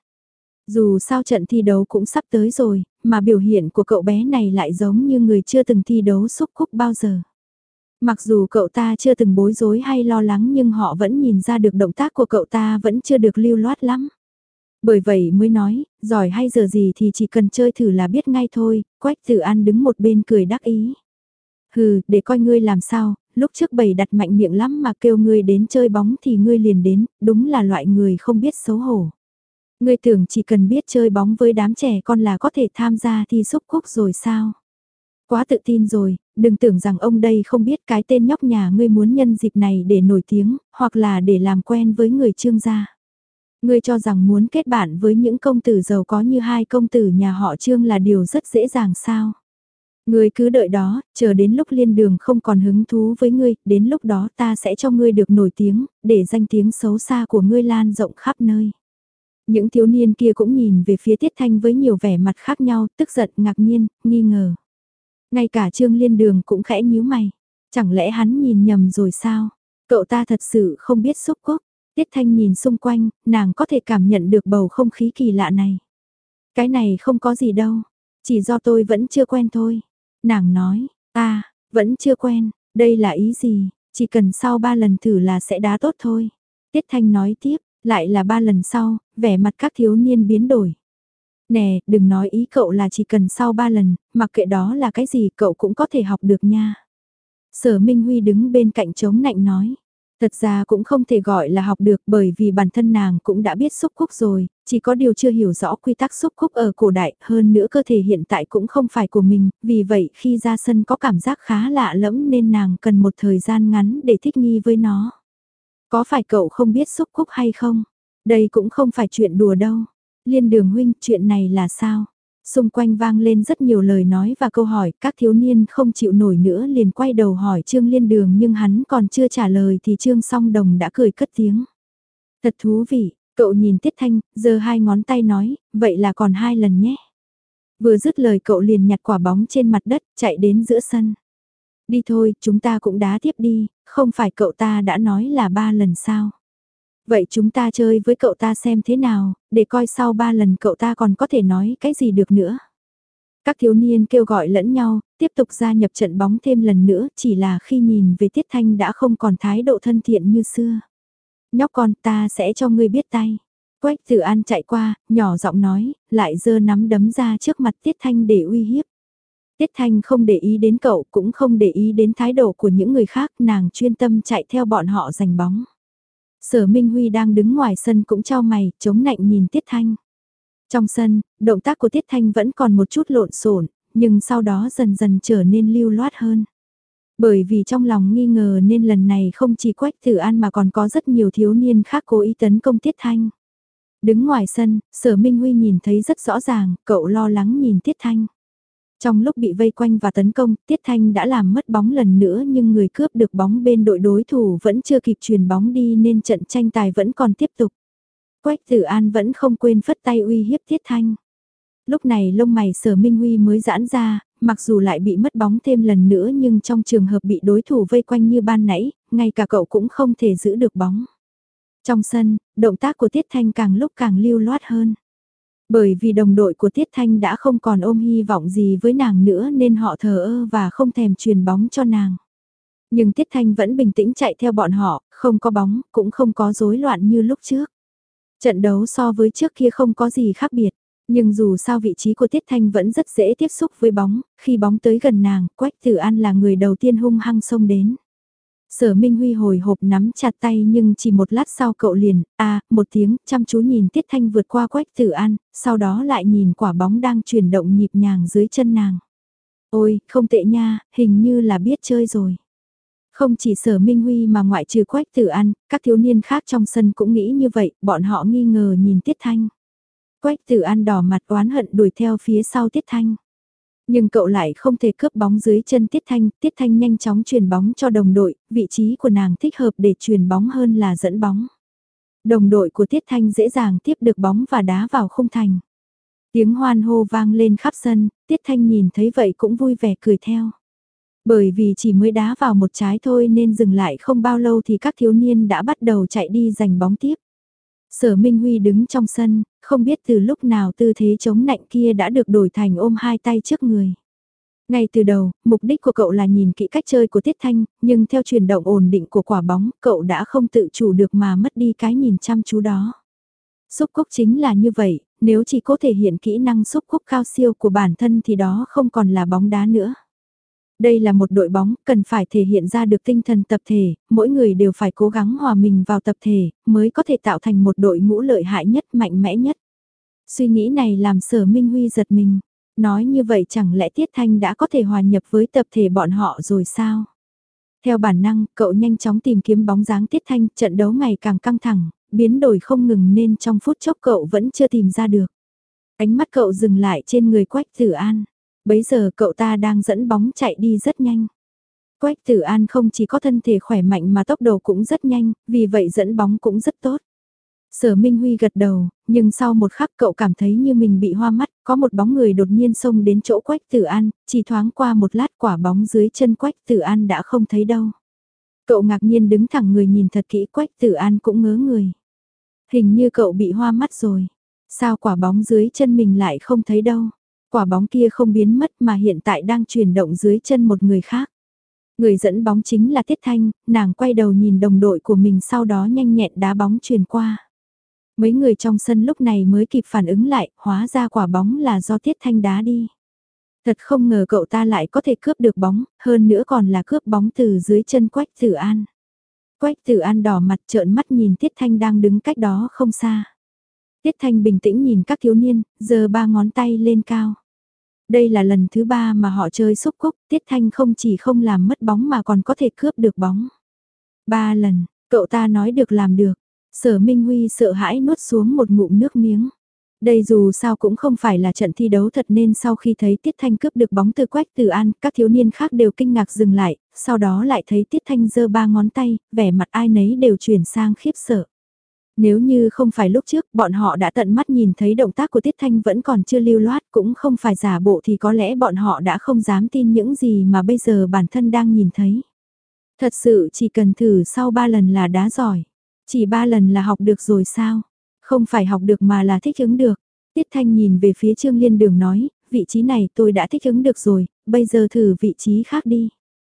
Speaker 1: Dù sao trận thi đấu cũng sắp tới rồi, mà biểu hiện của cậu bé này lại giống như người chưa từng thi đấu xúc cúc bao giờ. Mặc dù cậu ta chưa từng bối rối hay lo lắng nhưng họ vẫn nhìn ra được động tác của cậu ta vẫn chưa được lưu loát lắm. Bởi vậy mới nói, giỏi hay giờ gì thì chỉ cần chơi thử là biết ngay thôi, Quách Tử An đứng một bên cười đắc ý. Hừ, để coi ngươi làm sao, lúc trước bầy đặt mạnh miệng lắm mà kêu ngươi đến chơi bóng thì ngươi liền đến, đúng là loại người không biết xấu hổ. Ngươi tưởng chỉ cần biết chơi bóng với đám trẻ con là có thể tham gia thi xúc cúc rồi sao? Quá tự tin rồi, đừng tưởng rằng ông đây không biết cái tên nhóc nhà ngươi muốn nhân dịp này để nổi tiếng, hoặc là để làm quen với người Trương gia. Ngươi cho rằng muốn kết bạn với những công tử giàu có như hai công tử nhà họ Trương là điều rất dễ dàng sao? Ngươi cứ đợi đó, chờ đến lúc Liên Đường không còn hứng thú với ngươi, đến lúc đó ta sẽ cho ngươi được nổi tiếng, để danh tiếng xấu xa của ngươi lan rộng khắp nơi. Những thiếu niên kia cũng nhìn về phía Tiết Thanh với nhiều vẻ mặt khác nhau, tức giận, ngạc nhiên, nghi ngờ. Ngay cả Trương Liên Đường cũng khẽ nhíu mày. Chẳng lẽ hắn nhìn nhầm rồi sao? Cậu ta thật sự không biết xúc cúc. Tiết Thanh nhìn xung quanh, nàng có thể cảm nhận được bầu không khí kỳ lạ này. Cái này không có gì đâu, chỉ do tôi vẫn chưa quen thôi. Nàng nói, ta, vẫn chưa quen, đây là ý gì, chỉ cần sau ba lần thử là sẽ đá tốt thôi. Tiết Thanh nói tiếp, lại là ba lần sau, vẻ mặt các thiếu niên biến đổi. Nè, đừng nói ý cậu là chỉ cần sau ba lần, mặc kệ đó là cái gì cậu cũng có thể học được nha. Sở Minh Huy đứng bên cạnh chống nạnh nói. Thật ra cũng không thể gọi là học được bởi vì bản thân nàng cũng đã biết xúc cúc rồi, chỉ có điều chưa hiểu rõ quy tắc xúc cúc ở cổ đại, hơn nữa cơ thể hiện tại cũng không phải của mình, vì vậy khi ra sân có cảm giác khá lạ lẫm nên nàng cần một thời gian ngắn để thích nghi với nó. Có phải cậu không biết xúc cúc hay không? Đây cũng không phải chuyện đùa đâu. Liên Đường huynh, chuyện này là sao? Xung quanh vang lên rất nhiều lời nói và câu hỏi, các thiếu niên không chịu nổi nữa liền quay đầu hỏi Trương Liên Đường, nhưng hắn còn chưa trả lời thì Trương Song Đồng đã cười cất tiếng. Thật thú vị, cậu nhìn Tiết Thanh, giơ hai ngón tay nói, vậy là còn hai lần nhé. Vừa dứt lời cậu liền nhặt quả bóng trên mặt đất, chạy đến giữa sân. Đi thôi, chúng ta cũng đá tiếp đi, không phải cậu ta đã nói là ba lần sao? Vậy chúng ta chơi với cậu ta xem thế nào, để coi sau ba lần cậu ta còn có thể nói cái gì được nữa. Các thiếu niên kêu gọi lẫn nhau, tiếp tục gia nhập trận bóng thêm lần nữa, chỉ là khi nhìn về Tiết Thanh đã không còn thái độ thân thiện như xưa. Nhóc con, ta sẽ cho ngươi biết tay. Quách Tử An chạy qua, nhỏ giọng nói, lại giơ nắm đấm ra trước mặt Tiết Thanh để uy hiếp. Tiết Thanh không để ý đến cậu, cũng không để ý đến thái độ của những người khác, nàng chuyên tâm chạy theo bọn họ giành bóng. Sở Minh Huy đang đứng ngoài sân cũng chau mày, chống nạnh nhìn Tiết Thanh. Trong sân, động tác của Tiết Thanh vẫn còn một chút lộn xộn, nhưng sau đó dần dần trở nên lưu loát hơn. Bởi vì trong lòng nghi ngờ nên lần này không chỉ Quách Tử An mà còn có rất nhiều thiếu niên khác cố ý tấn công Tiết Thanh. Đứng ngoài sân, Sở Minh Huy nhìn thấy rất rõ ràng, cậu lo lắng nhìn Tiết Thanh. Trong lúc bị vây quanh và tấn công, Tiết Thanh đã làm mất bóng lần nữa nhưng người cướp được bóng bên đội đối thủ vẫn chưa kịp truyền bóng đi nên trận tranh tài vẫn còn tiếp tục. Quách Tử An vẫn không quên phất tay uy hiếp Tiết Thanh. Lúc này lông mày Sở Minh Huy mới giãn ra, mặc dù lại bị mất bóng thêm lần nữa nhưng trong trường hợp bị đối thủ vây quanh như ban nãy, ngay cả cậu cũng không thể giữ được bóng. Trong sân, động tác của Tiết Thanh càng lúc càng lưu loát hơn. Bởi vì đồng đội của Tiết Thanh đã không còn ôm hy vọng gì với nàng nữa nên họ thờ ơ và không thèm truyền bóng cho nàng. Nhưng Tiết Thanh vẫn bình tĩnh chạy theo bọn họ, không có bóng, cũng không có rối loạn như lúc trước. Trận đấu so với trước kia không có gì khác biệt, nhưng dù sao vị trí của Tiết Thanh vẫn rất dễ tiếp xúc với bóng, khi bóng tới gần nàng, Quách Tử An là người đầu tiên hung hăng xông đến. Sở Minh Huy hồi hộp nắm chặt tay nhưng chỉ một lát sau cậu liền, a một tiếng, chăm chú nhìn Tiết Thanh vượt qua Quách Tử An, sau đó lại nhìn quả bóng đang chuyển động nhịp nhàng dưới chân nàng. Ôi, không tệ nha, hình như là biết chơi rồi. Không chỉ Sở Minh Huy mà ngoại trừ Quách Tử An, các thiếu niên khác trong sân cũng nghĩ như vậy, bọn họ nghi ngờ nhìn Tiết Thanh. Quách Tử An đỏ mặt oán hận đuổi theo phía sau Tiết Thanh. Nhưng cậu lại không thể cướp bóng dưới chân Tiết Thanh, Tiết Thanh nhanh chóng truyền bóng cho đồng đội, vị trí của nàng thích hợp để truyền bóng hơn là dẫn bóng. Đồng đội của Tiết Thanh dễ dàng tiếp được bóng và đá vào khung thành. Tiếng hoan hô vang lên khắp sân, Tiết Thanh nhìn thấy vậy cũng vui vẻ cười theo. Bởi vì chỉ mới đá vào một trái thôi nên dừng lại không bao lâu thì các thiếu niên đã bắt đầu chạy đi giành bóng tiếp. Sở Minh Huy đứng trong sân, không biết từ lúc nào tư thế chống nạnh kia đã được đổi thành ôm hai tay trước người. Ngay từ đầu, mục đích của cậu là nhìn kỹ cách chơi của Tiết Thanh, nhưng theo chuyển động ổn định của quả bóng, cậu đã không tự chủ được mà mất đi cái nhìn chăm chú đó. Xúc cúc chính là như vậy, nếu chỉ có thể hiện kỹ năng xúc cúc cao siêu của bản thân thì đó không còn là bóng đá nữa. Đây là một đội bóng, cần phải thể hiện ra được tinh thần tập thể, mỗi người đều phải cố gắng hòa mình vào tập thể, mới có thể tạo thành một đội ngũ lợi hại nhất, mạnh mẽ nhất. Suy nghĩ này làm Sở Minh Huy giật mình. Nói như vậy chẳng lẽ Tiết Thanh đã có thể hòa nhập với tập thể bọn họ rồi sao? Theo bản năng, cậu nhanh chóng tìm kiếm bóng dáng Tiết Thanh, trận đấu ngày càng căng thẳng, biến đổi không ngừng nên trong phút chốc cậu vẫn chưa tìm ra được. Ánh mắt cậu dừng lại trên người Quách Tử An. Bấy giờ cậu ta đang dẫn bóng chạy đi rất nhanh. Quách Tử An không chỉ có thân thể khỏe mạnh mà tốc độ cũng rất nhanh, vì vậy dẫn bóng cũng rất tốt. Sở Minh Huy gật đầu, nhưng sau một khắc cậu cảm thấy như mình bị hoa mắt, có một bóng người đột nhiên xông đến chỗ Quách Tử An, chỉ thoáng qua một lát quả bóng dưới chân Quách Tử An đã không thấy đâu. Cậu ngạc nhiên đứng thẳng người nhìn thật kỹ, Quách Tử An cũng ngớ người. Hình như cậu bị hoa mắt rồi. Sao quả bóng dưới chân mình lại không thấy đâu? Quả bóng kia không biến mất mà hiện tại đang chuyển động dưới chân một người khác. Người dẫn bóng chính là Tiết Thanh, nàng quay đầu nhìn đồng đội của mình sau đó nhanh nhẹn đá bóng truyền qua. Mấy người trong sân lúc này mới kịp phản ứng lại, hóa ra quả bóng là do Tiết Thanh đá đi. Thật không ngờ cậu ta lại có thể cướp được bóng, hơn nữa còn là cướp bóng từ dưới chân Quách Tử An. Quách Tử An đỏ mặt trợn mắt nhìn Tiết Thanh đang đứng cách đó không xa. Tiết Thanh bình tĩnh nhìn các thiếu niên, giơ ba ngón tay lên cao. Đây là lần thứ ba mà họ chơi xúc cúc, Tiết Thanh không chỉ không làm mất bóng mà còn có thể cướp được bóng. Ba lần, cậu ta nói được làm được. Sở Minh Huy sợ hãi nuốt xuống một ngụm nước miếng. Đây dù sao cũng không phải là trận thi đấu thật nên sau khi thấy Tiết Thanh cướp được bóng từ Quách Tử An, các thiếu niên khác đều kinh ngạc dừng lại, sau đó lại thấy Tiết Thanh giơ ba ngón tay, vẻ mặt ai nấy đều chuyển sang khiếp sợ. Nếu như không phải lúc trước bọn họ đã tận mắt nhìn thấy động tác của Tiết Thanh vẫn còn chưa lưu loát cũng không phải giả bộ thì có lẽ bọn họ đã không dám tin những gì mà bây giờ bản thân đang nhìn thấy. Thật sự chỉ cần thử sau ba lần là đá giỏi. Chỉ ba lần là học được rồi sao? Không phải học được mà là thích ứng được. Tiết Thanh nhìn về phía Trương Liên Đường nói, vị trí này tôi đã thích ứng được rồi, bây giờ thử vị trí khác đi.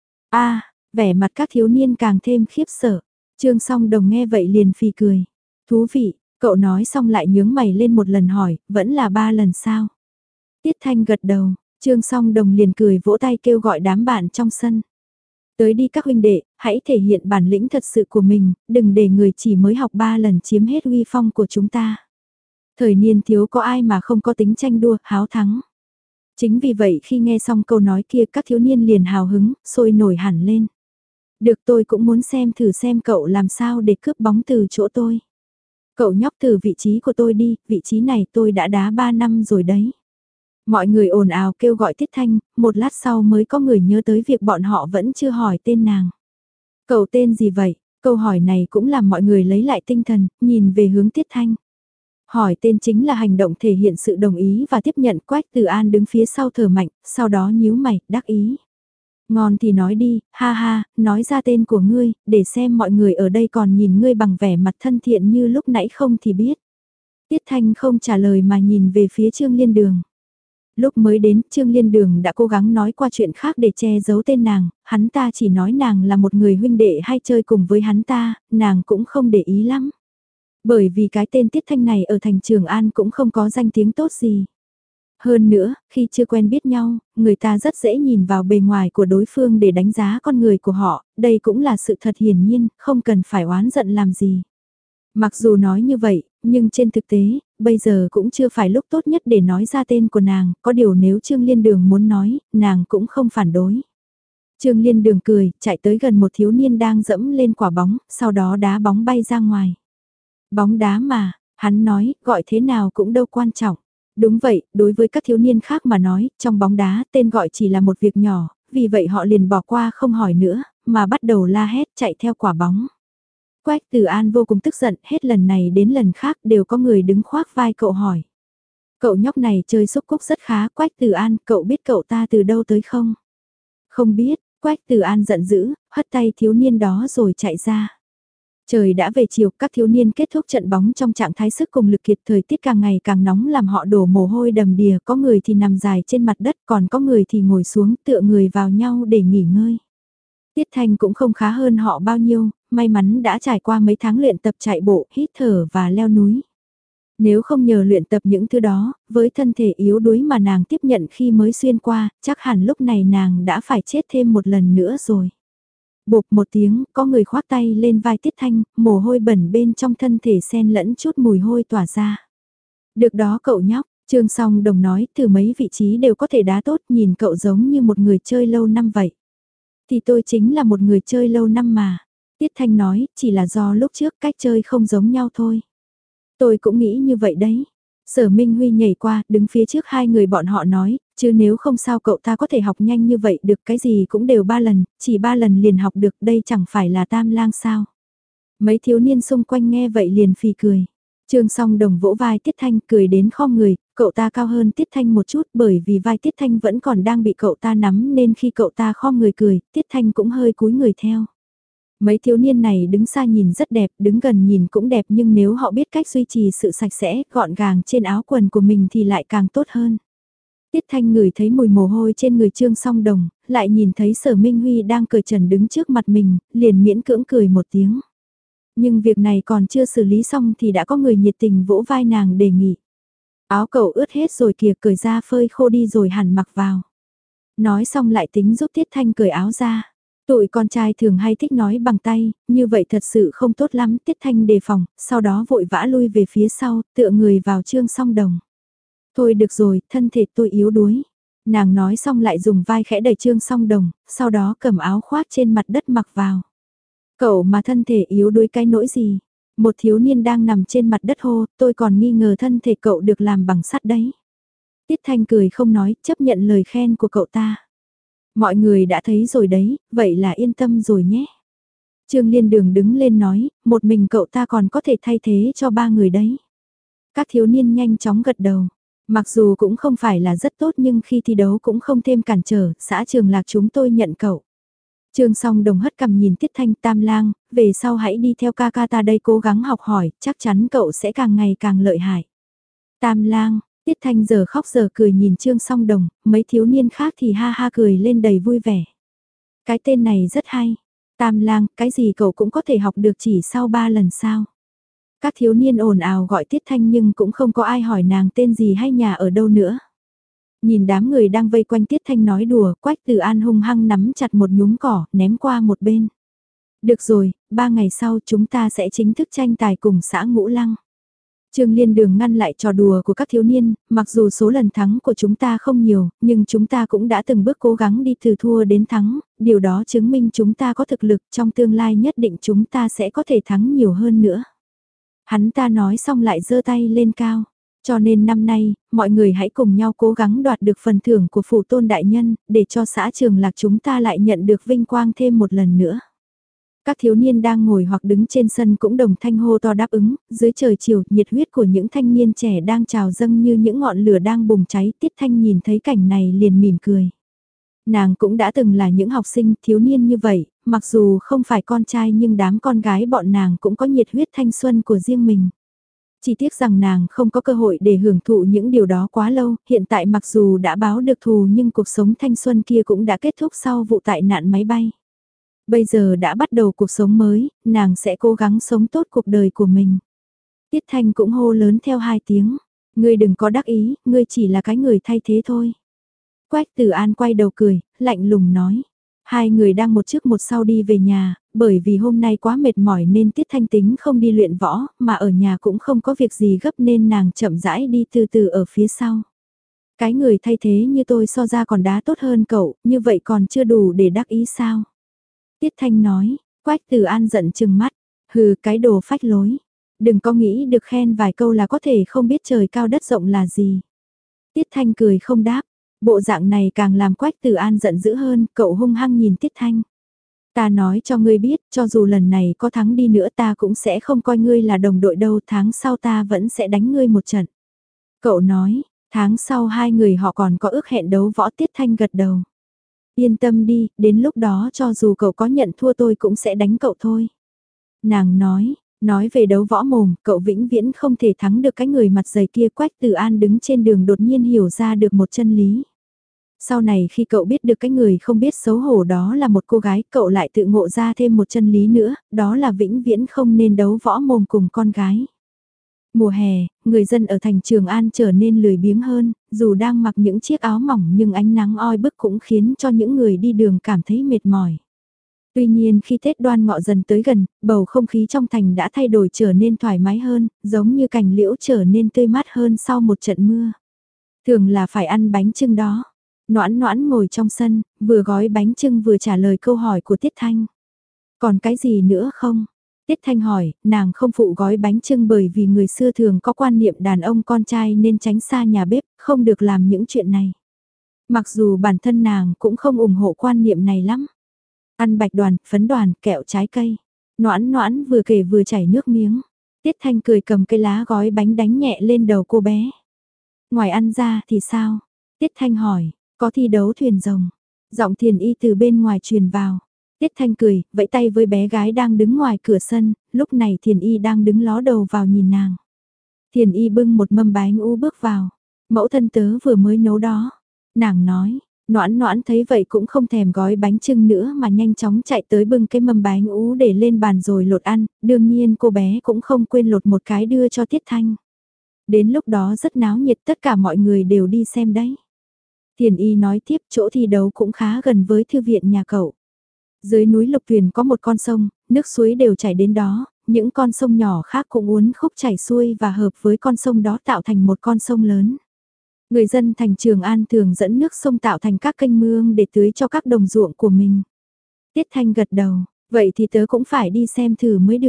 Speaker 1: A, vẻ mặt các thiếu niên càng thêm khiếp sợ. Trương Song Đồng nghe vậy liền phì cười. Thú vị, cậu nói xong lại nhướng mày lên một lần hỏi, vẫn là ba lần sao? Tiết Thanh gật đầu, Trương Song Đồng liền cười vỗ tay kêu gọi đám bạn trong sân. Tới đi các huynh đệ, hãy thể hiện bản lĩnh thật sự của mình, đừng để người chỉ mới học ba lần chiếm hết uy phong của chúng ta. Thời niên thiếu có ai mà không có tính tranh đua, háo thắng. Chính vì vậy khi nghe xong câu nói kia các thiếu niên liền hào hứng, sôi nổi hẳn lên. Được, tôi cũng muốn xem thử xem cậu làm sao để cướp bóng từ chỗ tôi. Cậu nhóc từ vị trí của tôi đi, vị trí này tôi đã đá ba năm rồi đấy. Mọi người ồn ào kêu gọi Tiết Thanh, một lát sau mới có người nhớ tới việc bọn họ vẫn chưa hỏi tên nàng. Cậu tên gì vậy? Câu hỏi này cũng làm mọi người lấy lại tinh thần, nhìn về hướng Tiết Thanh. Hỏi tên chính là hành động thể hiện sự đồng ý và tiếp nhận. Quách Tử An đứng phía sau thở mạnh, sau đó nhíu mày, đắc ý. Ngon thì nói đi, ha ha, nói ra tên của ngươi, để xem mọi người ở đây còn nhìn ngươi bằng vẻ mặt thân thiện như lúc nãy không thì biết. Tiết Thanh không trả lời mà nhìn về phía Trương Liên Đường. Lúc mới đến, Trương Liên Đường đã cố gắng nói qua chuyện khác để che giấu tên nàng, hắn ta chỉ nói nàng là một người huynh đệ hay chơi cùng với hắn ta, nàng cũng không để ý lắm. Bởi vì cái tên Tiết Thanh này ở thành Trường An cũng không có danh tiếng tốt gì. Hơn nữa, khi chưa quen biết nhau, người ta rất dễ nhìn vào bề ngoài của đối phương để đánh giá con người của họ, đây cũng là sự thật hiển nhiên, không cần phải oán giận làm gì. Mặc dù nói như vậy, nhưng trên thực tế, bây giờ cũng chưa phải lúc tốt nhất để nói ra tên của nàng, có điều nếu Trương Liên Đường muốn nói, nàng cũng không phản đối. Trương Liên Đường cười, chạy tới gần một thiếu niên đang dẫm lên quả bóng, sau đó đá bóng bay ra ngoài. Bóng đá mà, hắn nói, gọi thế nào cũng đâu quan trọng. Đúng vậy, đối với các thiếu niên khác mà nói, trong bóng đá tên gọi chỉ là một việc nhỏ, vì vậy họ liền bỏ qua không hỏi nữa, mà bắt đầu la hét chạy theo quả bóng. Quách Tử An vô cùng tức giận, hết lần này đến lần khác đều có người đứng khoác vai cậu hỏi. Cậu nhóc này chơi xúc cúc rất khá, Quách Tử An, cậu biết cậu ta từ đâu tới không? Không biết, Quách Tử An giận dữ, hất tay thiếu niên đó rồi chạy ra. Trời đã về chiều, các thiếu niên kết thúc trận bóng trong trạng thái sức cùng lực kiệt, thời tiết càng ngày càng nóng làm họ đổ mồ hôi đầm đìa, có người thì nằm dài trên mặt đất, còn có người thì ngồi xuống tựa người vào nhau để nghỉ ngơi. Tiết Thanh cũng không khá hơn họ bao nhiêu, may mắn đã trải qua mấy tháng luyện tập chạy bộ, hít thở và leo núi. Nếu không nhờ luyện tập những thứ đó, với thân thể yếu đuối mà nàng tiếp nhận khi mới xuyên qua, chắc hẳn lúc này nàng đã phải chết thêm một lần nữa rồi. Bộp một tiếng, có người khoác tay lên vai Tiết Thanh, mồ hôi bẩn bên trong thân thể xen lẫn chút mùi hôi tỏa ra. Được đó cậu nhóc, Trương Song Đồng nói, từ mấy vị trí đều có thể đá tốt, nhìn cậu giống như một người chơi lâu năm vậy. Thì tôi chính là một người chơi lâu năm mà. Tiết Thanh nói, chỉ là do lúc trước cách chơi không giống nhau thôi. Tôi cũng nghĩ như vậy đấy. Sở Minh Huy nhảy qua, đứng phía trước hai người bọn họ nói, chứ nếu không sao cậu ta có thể học nhanh như vậy được, cái gì cũng đều ba lần, chỉ ba lần liền học được, đây chẳng phải là tam lang sao. Mấy thiếu niên xung quanh nghe vậy liền phì cười. Trương Song Đồng vỗ vai Tiết Thanh cười đến khom người, cậu ta cao hơn Tiết Thanh một chút bởi vì vai Tiết Thanh vẫn còn đang bị cậu ta nắm nên khi cậu ta khom người cười, Tiết Thanh cũng hơi cúi người theo. Mấy thiếu niên này đứng xa nhìn rất đẹp, đứng gần nhìn cũng đẹp nhưng nếu họ biết cách duy trì sự sạch sẽ, gọn gàng trên áo quần của mình thì lại càng tốt hơn. Tiết Thanh ngửi thấy mùi mồ hôi trên người Trương Song Đồng, lại nhìn thấy Sở Minh Huy đang cởi trần đứng trước mặt mình, liền miễn cưỡng cười một tiếng. Nhưng việc này còn chưa xử lý xong thì đã có người nhiệt tình vỗ vai nàng đề nghị. Áo cậu ướt hết rồi kìa, cởi ra phơi khô đi rồi hẳn mặc vào. Nói xong lại tính giúp Tiết Thanh cởi áo ra. Tụi con trai thường hay thích nói bằng tay, như vậy thật sự không tốt lắm. Tiết Thanh đề phòng, sau đó vội vã lui về phía sau, tựa người vào Trương Song Đồng. Thôi được rồi, thân thể tôi yếu đuối. Nàng nói xong lại dùng vai khẽ đẩy Trương Song Đồng, sau đó cầm áo khoác trên mặt đất mặc vào. Cậu mà thân thể yếu đuối cái nỗi gì? Một thiếu niên đang nằm trên mặt đất hô, tôi còn nghi ngờ thân thể cậu được làm bằng sắt đấy. Tiết Thanh cười không nói, chấp nhận lời khen của cậu ta. Mọi người đã thấy rồi đấy, vậy là yên tâm rồi nhé. Trương Liên Đường đứng lên nói, một mình cậu ta còn có thể thay thế cho ba người đấy. Các thiếu niên nhanh chóng gật đầu. Mặc dù cũng không phải là rất tốt nhưng khi thi đấu cũng không thêm cản trở, xã Trường Lạc chúng tôi nhận cậu. Trương Song Đồng hất cằm nhìn Tiết Thanh. Tam Lang, về sau hãy đi theo ca ca ta đây cố gắng học hỏi, chắc chắn cậu sẽ càng ngày càng lợi hại. Tam Lang, Tiết Thanh giờ khóc giờ cười nhìn Trương Song Đồng, mấy thiếu niên khác thì ha ha cười lên đầy vui vẻ. Cái tên này rất hay. Tam Lang, cái gì cậu cũng có thể học được chỉ sau ba lần sao? Các thiếu niên ồn ào gọi Tiết Thanh nhưng cũng không có ai hỏi nàng tên gì hay nhà ở đâu nữa. Nhìn đám người đang vây quanh Tiết Thanh nói đùa, Quách Từ An hung hăng nắm chặt một nhúm cỏ, ném qua một bên. Được rồi, ba ngày sau chúng ta sẽ chính thức tranh tài cùng xã Ngũ Lăng. Trương Liên Đường ngăn lại trò đùa của các thiếu niên, mặc dù số lần thắng của chúng ta không nhiều, nhưng chúng ta cũng đã từng bước cố gắng đi từ thua đến thắng, điều đó chứng minh chúng ta có thực lực, trong tương lai nhất định chúng ta sẽ có thể thắng nhiều hơn nữa. Hắn ta nói xong lại giơ tay lên cao. Cho nên năm nay, mọi người hãy cùng nhau cố gắng đoạt được phần thưởng của phủ tôn đại nhân, để cho xã Trường Lạc chúng ta lại nhận được vinh quang thêm một lần nữa. Các thiếu niên đang ngồi hoặc đứng trên sân cũng đồng thanh hô to đáp ứng, dưới trời chiều, nhiệt huyết của những thanh niên trẻ đang trào dâng như những ngọn lửa đang bùng cháy. Tiết Thanh nhìn thấy cảnh này liền mỉm cười. Nàng cũng đã từng là những học sinh thiếu niên như vậy, mặc dù không phải con trai nhưng đám con gái bọn nàng cũng có nhiệt huyết thanh xuân của riêng mình. Chỉ tiếc rằng nàng không có cơ hội để hưởng thụ những điều đó quá lâu, hiện tại mặc dù đã báo được thù nhưng cuộc sống thanh xuân kia cũng đã kết thúc sau vụ tai nạn máy bay. Bây giờ đã bắt đầu cuộc sống mới, nàng sẽ cố gắng sống tốt cuộc đời của mình. Tiết Thanh cũng hô lớn theo hai tiếng, ngươi đừng có đắc ý, ngươi chỉ là cái người thay thế thôi. Quách Tử An quay đầu cười, lạnh lùng nói. Hai người đang một trước một sau đi về nhà, bởi vì hôm nay quá mệt mỏi nên Tiết Thanh tính không đi luyện võ, mà ở nhà cũng không có việc gì gấp nên nàng chậm rãi đi từ từ ở phía sau. Cái người thay thế như tôi so ra còn đá tốt hơn cậu, như vậy còn chưa đủ để đắc ý sao? Tiết Thanh nói, Quách Tử An giận chừng mắt, hừ cái đồ phách lối. Đừng có nghĩ được khen vài câu là có thể không biết trời cao đất rộng là gì. Tiết Thanh cười không đáp. Bộ dạng này càng làm Quách Tử An giận dữ hơn, cậu hung hăng nhìn Tiết Thanh. Ta nói cho ngươi biết, cho dù lần này có thắng đi nữa ta cũng sẽ không coi ngươi là đồng đội đâu, tháng sau ta vẫn sẽ đánh ngươi một trận. Cậu nói, tháng sau hai người họ còn có ước hẹn đấu võ. Tiết Thanh gật đầu. Yên tâm đi, đến lúc đó cho dù cậu có nhận thua tôi cũng sẽ đánh cậu thôi. Nàng nói, nói về đấu võ mồm, cậu vĩnh viễn không thể thắng được cái người mặt dày kia. Quách Tử An đứng trên đường đột nhiên hiểu ra được một chân lý. Sau này khi cậu biết được cái người không biết xấu hổ đó là một cô gái, cậu lại tự ngộ ra thêm một chân lý nữa, đó là vĩnh viễn không nên đấu võ mồm cùng con gái. Mùa hè, người dân ở thành Trường An trở nên lười biếng hơn, dù đang mặc những chiếc áo mỏng nhưng ánh nắng oi bức cũng khiến cho những người đi đường cảm thấy mệt mỏi. Tuy nhiên khi Tết Đoan Ngọ dần tới gần, bầu không khí trong thành đã thay đổi trở nên thoải mái hơn, giống như cành liễu trở nên tươi mát hơn sau một trận mưa. Thường là phải ăn bánh chưng đó. Noãn Noãn ngồi trong sân, vừa gói bánh chưng vừa trả lời câu hỏi của Tiết Thanh. Còn cái gì nữa không? Tiết Thanh hỏi, nàng không phụ gói bánh chưng bởi vì người xưa thường có quan niệm đàn ông con trai nên tránh xa nhà bếp, không được làm những chuyện này. Mặc dù bản thân nàng cũng không ủng hộ quan niệm này lắm. Ăn bạch đoàn, phấn đoàn, kẹo trái cây. Noãn Noãn vừa kể vừa chảy nước miếng. Tiết Thanh cười cầm cây lá gói bánh đánh nhẹ lên đầu cô bé. Ngoài ăn ra thì sao? Tiết Thanh hỏi, có thi đấu thuyền rồng. Giọng Thiền Y từ bên ngoài truyền vào. Tiết Thanh cười, vẫy tay với bé gái đang đứng ngoài cửa sân, lúc này Thiền Y đang đứng ló đầu vào nhìn nàng. Thiền Y bưng một mâm bánh u bước vào. Mẫu thân tớ vừa mới nấu đó. Nàng nói, Noãn Noãn thấy vậy cũng không thèm gói bánh chưng nữa mà nhanh chóng chạy tới bưng cái mâm bánh ú để lên bàn rồi lột ăn, đương nhiên cô bé cũng không quên lột một cái đưa cho Tiết Thanh. Đến lúc đó rất náo nhiệt, tất cả mọi người đều đi xem đấy. Thiền Y nói tiếp, chỗ thi đấu cũng khá gần với thư viện nhà cậu. Dưới núi Lục Tuyền có một con sông, nước suối đều chảy đến đó, những con sông nhỏ khác cũng uốn khúc chảy xuôi và hợp với con sông đó tạo thành một con sông lớn. Người dân thành Trường An thường dẫn nước sông tạo thành các kênh mương để tưới cho các đồng ruộng của mình. Tiết Thanh gật đầu, vậy thì tớ cũng phải đi xem thử mới được.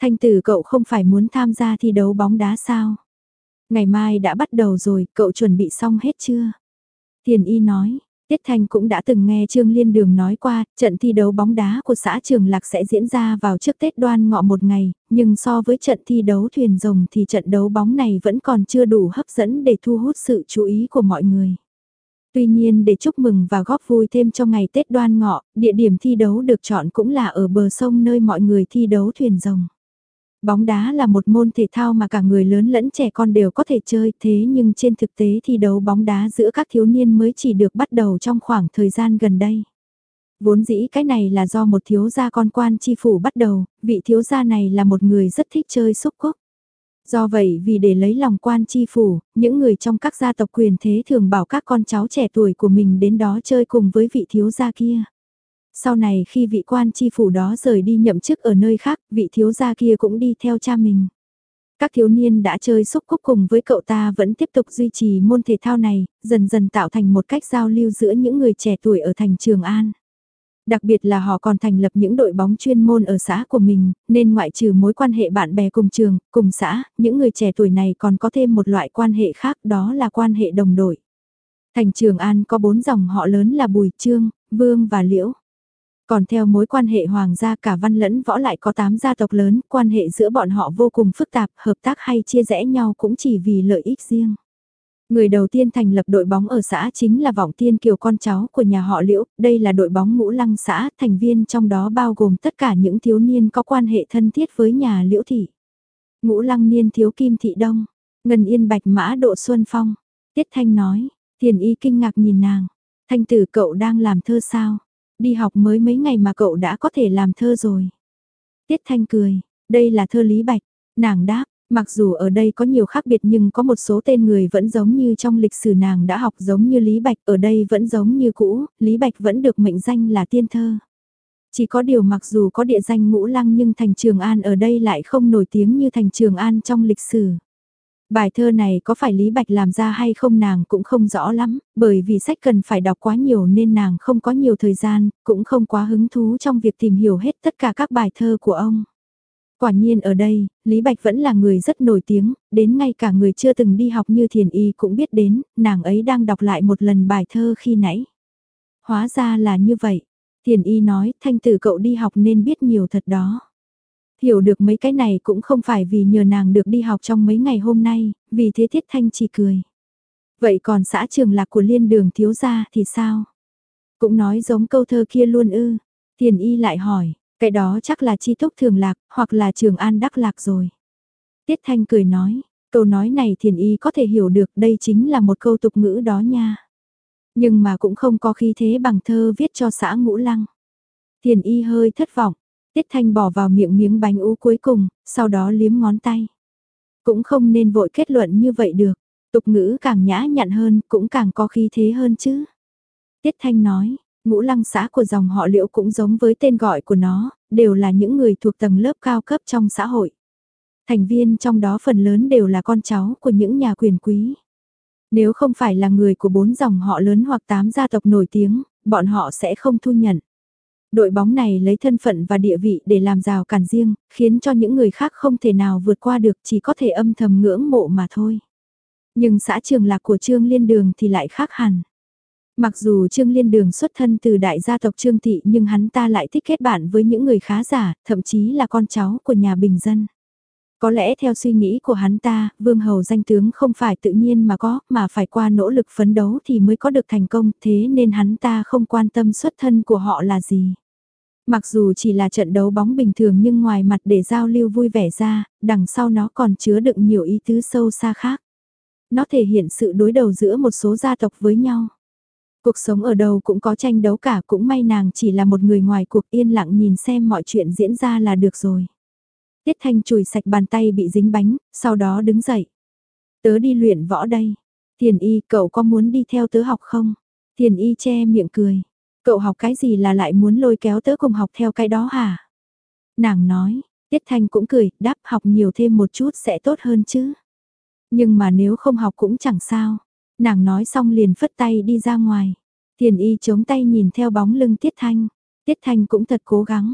Speaker 1: Thanh Tử cậu không phải muốn tham gia thi đấu bóng đá sao? Ngày mai đã bắt đầu rồi, cậu chuẩn bị xong hết chưa? Tiền Y nói, Tiết Thanh cũng đã từng nghe Trương Liên Đường nói qua, trận thi đấu bóng đá của xã Trường Lạc sẽ diễn ra vào trước Tết Đoan Ngọ một ngày, nhưng so với trận thi đấu thuyền rồng thì trận đấu bóng này vẫn còn chưa đủ hấp dẫn để thu hút sự chú ý của mọi người. Tuy nhiên để chúc mừng và góp vui thêm cho ngày Tết Đoan Ngọ, địa điểm thi đấu được chọn cũng là ở bờ sông nơi mọi người thi đấu thuyền rồng. Bóng đá là một môn thể thao mà cả người lớn lẫn trẻ con đều có thể chơi, thế nhưng trên thực tế thi đấu bóng đá giữa các thiếu niên mới chỉ được bắt đầu trong khoảng thời gian gần đây. Vốn dĩ cái này là do một thiếu gia con quan chi phủ bắt đầu, vị thiếu gia này là một người rất thích chơi xúc cúc. Do vậy vì để lấy lòng quan chi phủ, những người trong các gia tộc quyền thế thường bảo các con cháu trẻ tuổi của mình đến đó chơi cùng với vị thiếu gia kia. Sau này khi vị quan chi phủ đó rời đi nhậm chức ở nơi khác, vị thiếu gia kia cũng đi theo cha mình. Các thiếu niên đã chơi xúc cúc cùng với cậu ta vẫn tiếp tục duy trì môn thể thao này, dần dần tạo thành một cách giao lưu giữa những người trẻ tuổi ở thành Trường An. Đặc biệt là họ còn thành lập những đội bóng chuyên môn ở xã của mình, nên ngoại trừ mối quan hệ bạn bè cùng trường, cùng xã, những người trẻ tuổi này còn có thêm một loại quan hệ khác, đó là quan hệ đồng đội. Thành Trường An có bốn dòng họ lớn là Bùi, Trương, Vương và Liễu. Còn theo mối quan hệ hoàng gia cả văn lẫn võ lại có tám gia tộc lớn, quan hệ giữa bọn họ vô cùng phức tạp, hợp tác hay chia rẽ nhau cũng chỉ vì lợi ích riêng. Người đầu tiên thành lập đội bóng ở xã chính là Vọng Tiên Kiều, con cháu của nhà họ Liễu, đây là đội bóng Ngũ Lăng xã, thành viên trong đó bao gồm tất cả những thiếu niên có quan hệ thân thiết với nhà Liễu thị. Ngũ Lăng niên thiếu Kim Thị Đông, Ngân Yên Bạch Mã Độ Xuân Phong. Tiết Thanh nói, Thiền Y kinh ngạc nhìn nàng, Thanh tử cậu đang làm thơ sao? Đi học mới mấy ngày mà cậu đã có thể làm thơ rồi. Tiết Thanh cười, đây là thơ Lý Bạch, nàng đáp. Mặc dù ở đây có nhiều khác biệt nhưng có một số tên người vẫn giống như trong lịch sử nàng đã học, giống như Lý Bạch ở đây vẫn giống như cũ, Lý Bạch vẫn được mệnh danh là tiên thơ. Chỉ có điều mặc dù có địa danh Ngũ Lăng nhưng thành Trường An ở đây lại không nổi tiếng như thành Trường An trong lịch sử. Bài thơ này có phải Lý Bạch làm ra hay không nàng cũng không rõ lắm, bởi vì sách cần phải đọc quá nhiều nên nàng không có nhiều thời gian, cũng không quá hứng thú trong việc tìm hiểu hết tất cả các bài thơ của ông. Quả nhiên ở đây, Lý Bạch vẫn là người rất nổi tiếng, đến ngay cả người chưa từng đi học như Thiền Y cũng biết đến, nàng ấy đang đọc lại một lần bài thơ khi nãy. Hóa ra là như vậy. Thiền Y nói, Thanh tử cậu đi học nên biết nhiều thật đó. Hiểu được mấy cái này cũng không phải vì nhờ nàng được đi học trong mấy ngày hôm nay, vì thế Thiết Thanh chỉ cười. Vậy còn xã Trường Lạc của Liên Đường thiếu gia thì sao? Cũng nói giống câu thơ kia luôn ư. Thiền Y lại hỏi. Cái đó chắc là Chi Túc Thường Lạc, hoặc là Trường An Đắc Lạc rồi. Tiết Thanh cười nói, câu nói này Thiền Y có thể hiểu được, đây chính là một câu tục ngữ đó nha. Nhưng mà cũng không có khí thế bằng thơ viết cho xã Ngũ Lăng. Thiền Y hơi thất vọng, Tiết Thanh bỏ vào miệng miếng bánh ú cuối cùng, sau đó liếm ngón tay. Cũng không nên vội kết luận như vậy được, tục ngữ càng nhã nhặn hơn, cũng càng có khí thế hơn chứ. Tiết Thanh nói, Ngũ Lăng xã của dòng họ Liễu cũng giống với tên gọi của nó, đều là những người thuộc tầng lớp cao cấp trong xã hội. Thành viên trong đó phần lớn đều là con cháu của những nhà quyền quý. Nếu không phải là người của bốn dòng họ lớn hoặc tám gia tộc nổi tiếng, bọn họ sẽ không thu nhận. Đội bóng này lấy thân phận và địa vị để làm rào cản riêng, khiến cho những người khác không thể nào vượt qua được, chỉ có thể âm thầm ngưỡng mộ mà thôi. Nhưng xã Trường Lạc của Trương Liên Đường thì lại khác hẳn. Mặc dù Trương Liên Đường xuất thân từ đại gia tộc Trương Thị nhưng hắn ta lại thích kết bạn với những người khá giả, thậm chí là con cháu của nhà bình dân. Có lẽ theo suy nghĩ của hắn ta, vương hầu danh tướng không phải tự nhiên mà có, mà phải qua nỗ lực phấn đấu thì mới có được thành công, thế nên hắn ta không quan tâm xuất thân của họ là gì. Mặc dù chỉ là trận đấu bóng bình thường nhưng ngoài mặt để giao lưu vui vẻ ra, đằng sau nó còn chứa đựng nhiều ý tứ sâu xa khác. Nó thể hiện sự đối đầu giữa một số gia tộc với nhau. Cuộc sống ở đâu cũng có tranh đấu cả, cũng may nàng chỉ là một người ngoài cuộc yên lặng nhìn xem mọi chuyện diễn ra là được rồi. Tiết Thanh chùi sạch bàn tay bị dính bánh, sau đó đứng dậy. Tớ đi luyện võ đây. Thiền Y, cậu có muốn đi theo tớ học không? Thiền Y che miệng cười. Cậu học cái gì là lại muốn lôi kéo tớ cùng học theo cái đó hả? Nàng nói, Tiết Thanh cũng cười, đáp học nhiều thêm một chút sẽ tốt hơn chứ. Nhưng mà nếu không học cũng chẳng sao. Nàng nói xong liền phất tay đi ra ngoài. Thiền Y chống tay nhìn theo bóng lưng Tiết Thanh. Tiết Thanh cũng thật cố gắng.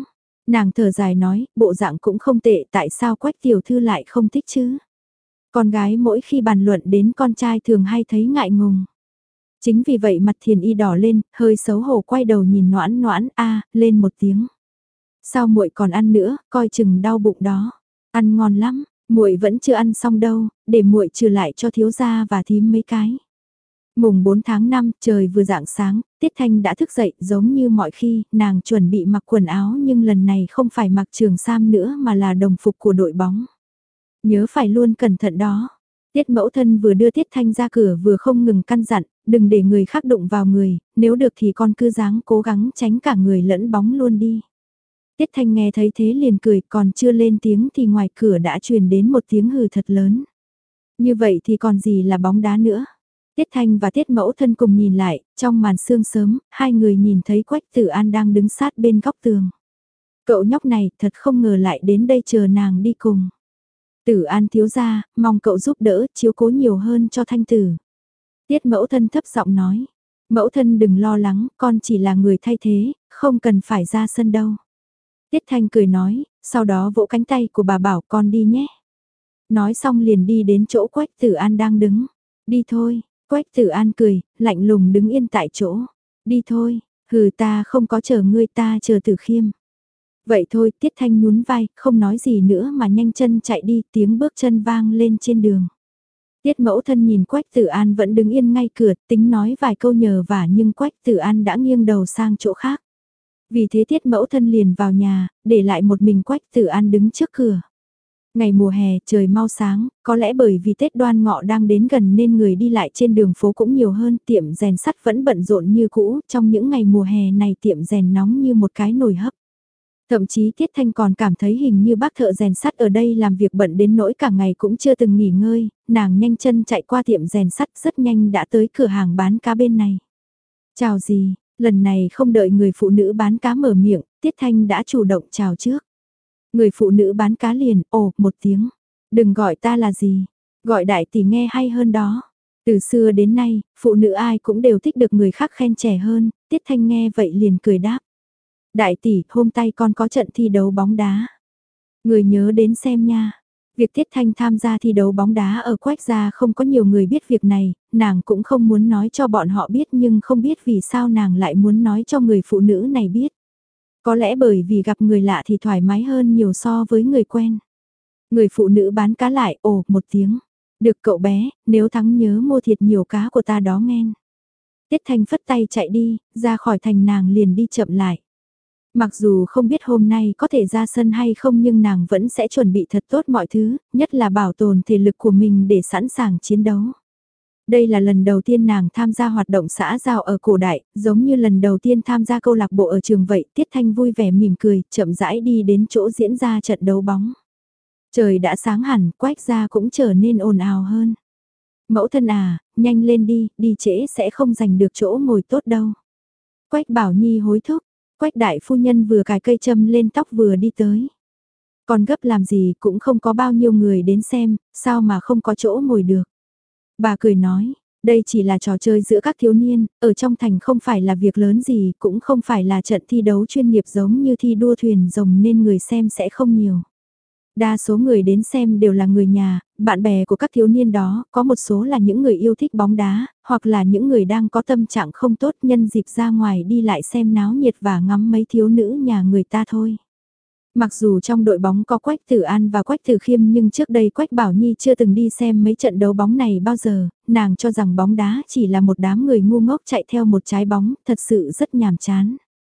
Speaker 1: Nàng thở dài nói, bộ dạng cũng không tệ, tại sao Quách tiểu thư lại không thích chứ? Con gái mỗi khi bàn luận đến con trai thường hay thấy ngại ngùng. Chính vì vậy mặt Thiền Y đỏ lên, hơi xấu hổ quay đầu nhìn Noãn Noãn, a, lên một tiếng. Sao muội còn ăn nữa, coi chừng đau bụng đó. Ăn ngon lắm, muội vẫn chưa ăn xong đâu, để muội trừ lại cho thiếu gia và thím mấy cái. Mùng bốn tháng năm, trời vừa rạng sáng, Tiết Thanh đã thức dậy giống như mọi khi, nàng chuẩn bị mặc quần áo nhưng lần này không phải mặc trường sam nữa mà là đồng phục của đội bóng. Nhớ phải luôn cẩn thận đó. Tiết mẫu thân vừa đưa Tiết Thanh ra cửa vừa không ngừng căn dặn, đừng để người khác đụng vào người, nếu được thì con cứ dáng cố gắng tránh cả người lẫn bóng luôn đi. Tiết Thanh nghe thấy thế liền cười, còn chưa lên tiếng thì ngoài cửa đã truyền đến một tiếng hừ thật lớn. Như vậy thì còn gì là bóng đá nữa. Tiết Thanh và Tiết mẫu thân cùng nhìn lại, trong màn sương sớm, hai người nhìn thấy Quách Tử An đang đứng sát bên góc tường. Cậu nhóc này thật không ngờ lại đến đây chờ nàng đi cùng. Tử An thiếu gia, mong cậu giúp đỡ, chiếu cố nhiều hơn cho Thanh tử. Tiết mẫu thân thấp giọng nói, mẫu thân đừng lo lắng, con chỉ là người thay thế, không cần phải ra sân đâu. Tiết Thanh cười nói, sau đó vỗ cánh tay của bà bảo con đi nhé. Nói xong liền đi đến chỗ Quách Tử An đang đứng. Đi thôi, Quách Tử An cười, lạnh lùng đứng yên tại chỗ. Đi thôi, hừ ta không có chờ ngươi ta chờ Tử Khiêm. Vậy thôi, Tiết Thanh nhún vai, không nói gì nữa mà nhanh chân chạy đi, tiếng bước chân vang lên trên đường. Tiết mẫu thân nhìn Quách Tử An vẫn đứng yên ngay cửa, tính nói vài câu nhờ vả nhưng Quách Tử An đã nghiêng đầu sang chỗ khác. Vì thế Tiết mẫu thân liền vào nhà, để lại một mình Quách Tử An đứng trước cửa. Ngày mùa hè trời mau sáng, có lẽ bởi vì Tết Đoan Ngọ đang đến gần nên người đi lại trên đường phố cũng nhiều hơn, tiệm rèn sắt vẫn bận rộn như cũ, trong những ngày mùa hè này tiệm rèn nóng như một cái nồi hấp. Thậm chí Tiết Thanh còn cảm thấy hình như bác thợ rèn sắt ở đây làm việc bận đến nỗi cả ngày cũng chưa từng nghỉ ngơi, nàng nhanh chân chạy qua tiệm rèn sắt rất nhanh đã tới cửa hàng bán cá bên này. Chào gì, lần này không đợi người phụ nữ bán cá mở miệng, Tiết Thanh đã chủ động chào trước. Người phụ nữ bán cá liền, ồ, một tiếng. Đừng gọi ta là gì, gọi đại tỷ nghe hay hơn đó. Từ xưa đến nay, phụ nữ ai cũng đều thích được người khác khen trẻ hơn, Tiết Thanh nghe vậy liền cười đáp. Đại tỷ, hôm tay con có trận thi đấu bóng đá. Người nhớ đến xem nha. Việc Tiết Thanh tham gia thi đấu bóng đá ở Quách gia không có nhiều người biết việc này, nàng cũng không muốn nói cho bọn họ biết nhưng không biết vì sao nàng lại muốn nói cho người phụ nữ này biết. Có lẽ bởi vì gặp người lạ thì thoải mái hơn nhiều so với người quen. Người phụ nữ bán cá lại, ồ, một tiếng. Được cậu bé, nếu thắng nhớ mua thiệt nhiều cá của ta đó nghen. Tiết Thanh phất tay chạy đi, ra khỏi thành nàng liền đi chậm lại. Mặc dù không biết hôm nay có thể ra sân hay không nhưng nàng vẫn sẽ chuẩn bị thật tốt mọi thứ, nhất là bảo tồn thể lực của mình để sẵn sàng chiến đấu. Đây là lần đầu tiên nàng tham gia hoạt động xã giao ở cổ đại, giống như lần đầu tiên tham gia câu lạc bộ ở trường vậy. Tiết Thanh vui vẻ mỉm cười, chậm rãi đi đến chỗ diễn ra trận đấu bóng. Trời đã sáng hẳn, Quách gia cũng trở nên ồn ào hơn. Mẫu thân à, nhanh lên đi, đi trễ sẽ không giành được chỗ ngồi tốt đâu. Quách Bảo Nhi hối thúc, Quách đại phu nhân vừa cài cây châm lên tóc vừa đi tới. Còn gấp làm gì cũng không có bao nhiêu người đến xem, sao mà không có chỗ ngồi được. Bà cười nói, đây chỉ là trò chơi giữa các thiếu niên, ở trong thành không phải là việc lớn gì, cũng không phải là trận thi đấu chuyên nghiệp giống như thi đua thuyền rồng nên người xem sẽ không nhiều. Đa số người đến xem đều là người nhà, bạn bè của các thiếu niên đó, có một số là những người yêu thích bóng đá, hoặc là những người đang có tâm trạng không tốt nhân dịp ra ngoài đi lại xem náo nhiệt và ngắm mấy thiếu nữ nhà người ta thôi. Mặc dù trong đội bóng có Quách Tử An và Quách Tử Khiêm nhưng trước đây Quách Bảo Nhi chưa từng đi xem mấy trận đấu bóng này bao giờ, nàng cho rằng bóng đá chỉ là một đám người ngu ngốc chạy theo một trái bóng, thật sự rất nhàm chán.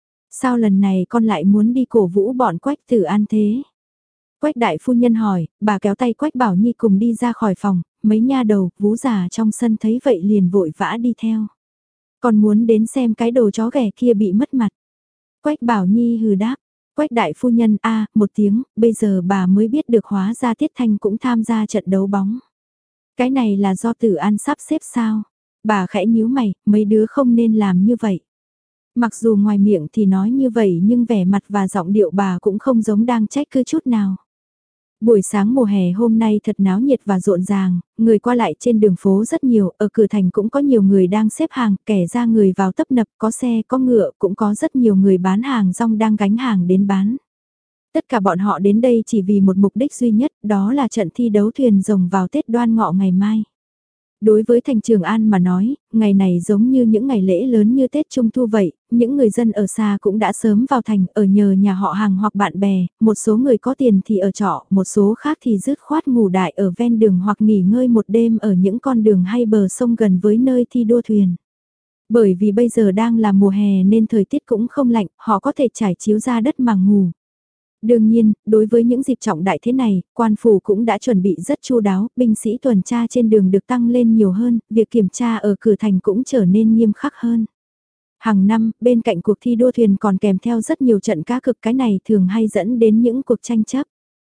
Speaker 1: Sao lần này con lại muốn đi cổ vũ bọn Quách Tử An thế? Quách đại phu nhân hỏi, bà kéo tay Quách Bảo Nhi cùng đi ra khỏi phòng, mấy nha đầu, vú già trong sân thấy vậy liền vội vã đi theo. Còn muốn đến xem cái đồ chó ghẻ kia bị mất mặt. Quách Bảo Nhi hừ đáp. Quách đại phu nhân a một tiếng, bây giờ bà mới biết được hóa ra Tiết Thanh cũng tham gia trận đấu bóng. Cái này là do Tử An sắp xếp sao? Bà khẽ nhíu mày, mấy đứa không nên làm như vậy. Mặc dù ngoài miệng thì nói như vậy nhưng vẻ mặt và giọng điệu bà cũng không giống đang trách cứ chút nào. Buổi sáng mùa hè hôm nay thật náo nhiệt và rộn ràng, người qua lại trên đường phố rất nhiều, ở cửa thành cũng có nhiều người đang xếp hàng, kẻ ra người vào tấp nập, có xe, có ngựa, cũng có rất nhiều người bán hàng rong đang gánh hàng đến bán. Tất cả bọn họ đến đây chỉ vì một mục đích duy nhất, đó là trận thi đấu thuyền rồng vào Tết Đoan Ngọ ngày mai. Đối với thành Trường An mà nói, ngày này giống như những ngày lễ lớn như Tết Trung Thu vậy, những người dân ở xa cũng đã sớm vào thành, ở nhờ nhà họ hàng hoặc bạn bè, một số người có tiền thì ở trọ, một số khác thì dứt khoát ngủ đại ở ven đường hoặc nghỉ ngơi một đêm ở những con đường hay bờ sông gần với nơi thi đua thuyền. Bởi vì bây giờ đang là mùa hè nên thời tiết cũng không lạnh, họ có thể trải chiếu ra đất mà ngủ. Đương nhiên, đối với những dịp trọng đại thế này, quan phủ cũng đã chuẩn bị rất chu đáo, binh sĩ tuần tra trên đường được tăng lên nhiều hơn, việc kiểm tra ở cửa thành cũng trở nên nghiêm khắc hơn. Hàng năm, bên cạnh cuộc thi đua thuyền còn kèm theo rất nhiều trận cá cực, cái này thường hay dẫn đến những cuộc tranh chấp.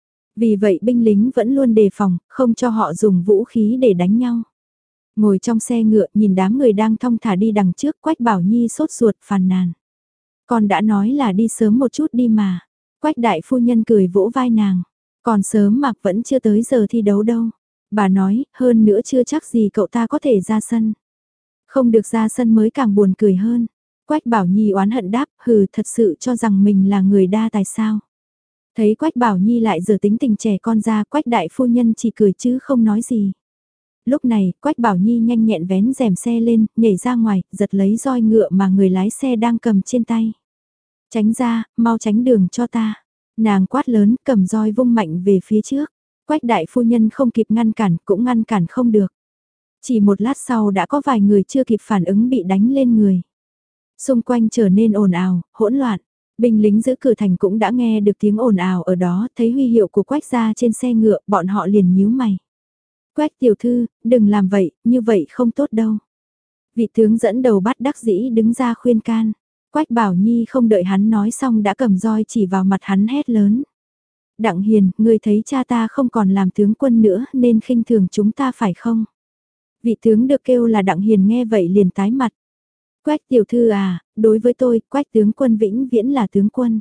Speaker 1: Vì vậy binh lính vẫn luôn đề phòng, không cho họ dùng vũ khí để đánh nhau. Ngồi trong xe ngựa nhìn đám người đang thong thả đi đằng trước, Quách Bảo Nhi sốt ruột phàn nàn. Con đã nói là đi sớm một chút đi mà. Quách đại phu nhân cười vỗ vai nàng. Còn sớm mà vẫn chưa tới giờ thi đấu đâu. Bà nói, hơn nữa chưa chắc gì cậu ta có thể ra sân. Không được ra sân mới càng buồn cười hơn. Quách Bảo Nhi oán hận đáp, hừ, thật sự cho rằng mình là người đa tài sao. Thấy Quách Bảo Nhi lại giờ tính tình trẻ con ra, Quách đại phu nhân chỉ cười chứ không nói gì. Lúc này, Quách Bảo Nhi nhanh nhẹn vén rèm xe lên, nhảy ra ngoài, giật lấy roi ngựa mà người lái xe đang cầm trên tay. Tránh ra, mau tránh đường cho ta. Nàng quát lớn, cầm roi vung mạnh về phía trước. Quách đại phu nhân không kịp ngăn cản, cũng ngăn cản không được. Chỉ một lát sau đã có vài người chưa kịp phản ứng bị đánh lên người. Xung quanh trở nên ồn ào, hỗn loạn. Binh lính giữ cửa thành cũng đã nghe được tiếng ồn ào ở đó, thấy huy hiệu của Quách ra trên xe ngựa, bọn họ liền nhíu mày. Quách tiểu thư, đừng làm vậy, như vậy không tốt đâu. Vị tướng dẫn đầu bắt đắc dĩ đứng ra khuyên can. Quách Bảo Nhi không đợi hắn nói xong đã cầm roi chỉ vào mặt hắn hét lớn. Đặng Hiền, ngươi thấy cha ta không còn làm tướng quân nữa nên khinh thường chúng ta phải không? Vị tướng được kêu là Đặng Hiền nghe vậy liền tái mặt. Quách tiểu thư à, đối với tôi, Quách tướng quân vĩnh viễn là tướng quân.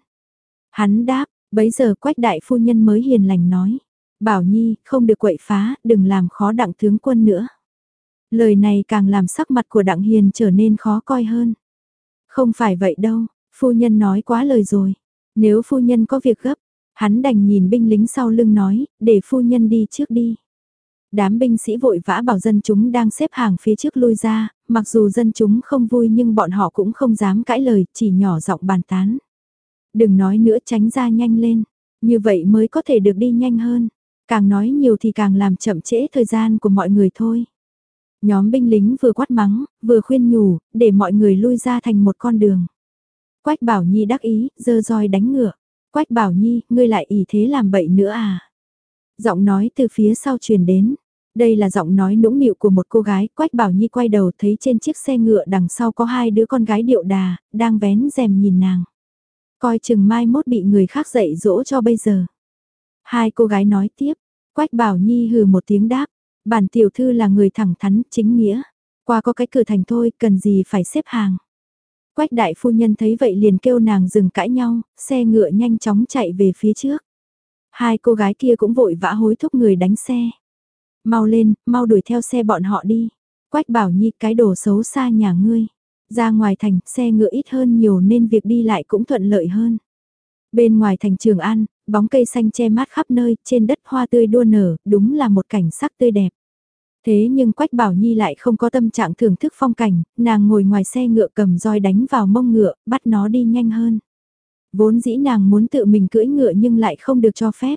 Speaker 1: Hắn đáp, bấy giờ Quách đại phu nhân mới hiền lành nói. Bảo Nhi, không được quậy phá, đừng làm khó Đặng tướng quân nữa. Lời này càng làm sắc mặt của Đặng Hiền trở nên khó coi hơn. Không phải vậy đâu, phu nhân nói quá lời rồi. Nếu phu nhân có việc gấp, hắn đành nhìn binh lính sau lưng nói, để phu nhân đi trước đi. Đám binh sĩ vội vã bảo dân chúng đang xếp hàng phía trước lui ra, mặc dù dân chúng không vui nhưng bọn họ cũng không dám cãi lời, chỉ nhỏ giọng bàn tán. Đừng nói nữa, tránh ra nhanh lên, như vậy mới có thể được đi nhanh hơn. Càng nói nhiều thì càng làm chậm trễ thời gian của mọi người thôi. Nhóm binh lính vừa quát mắng, vừa khuyên nhủ, để mọi người lui ra thành một con đường. Quách Bảo Nhi đắc ý, giơ roi đánh ngựa. Quách Bảo Nhi, ngươi lại ỷ thế làm bậy nữa à? Giọng nói từ phía sau truyền đến. Đây là giọng nói nũng nịu của một cô gái. Quách Bảo Nhi quay đầu thấy trên chiếc xe ngựa đằng sau có hai đứa con gái điệu đà, đang vén rèm nhìn nàng. Coi chừng mai mốt bị người khác dạy dỗ cho bây giờ. Hai cô gái nói tiếp. Quách Bảo Nhi hừ một tiếng đáp. Bản tiểu thư là người thẳng thắn, chính nghĩa. Qua có cái cửa thành thôi, cần gì phải xếp hàng. Quách đại phu nhân thấy vậy liền kêu nàng dừng cãi nhau, xe ngựa nhanh chóng chạy về phía trước. Hai cô gái kia cũng vội vã hối thúc người đánh xe. Mau lên, mau đuổi theo xe bọn họ đi. Quách Bảo Nhi, cái đồ xấu xa nhà ngươi. Ra ngoài thành, xe ngựa ít hơn nhiều nên việc đi lại cũng thuận lợi hơn. Bên ngoài thành Trường An, bóng cây xanh che mát khắp nơi, trên đất hoa tươi đua nở, đúng là một cảnh sắc tươi đẹp. Thế nhưng Quách Bảo Nhi lại không có tâm trạng thưởng thức phong cảnh, nàng ngồi ngoài xe ngựa cầm roi đánh vào mông ngựa, bắt nó đi nhanh hơn. Vốn dĩ nàng muốn tự mình cưỡi ngựa nhưng lại không được cho phép.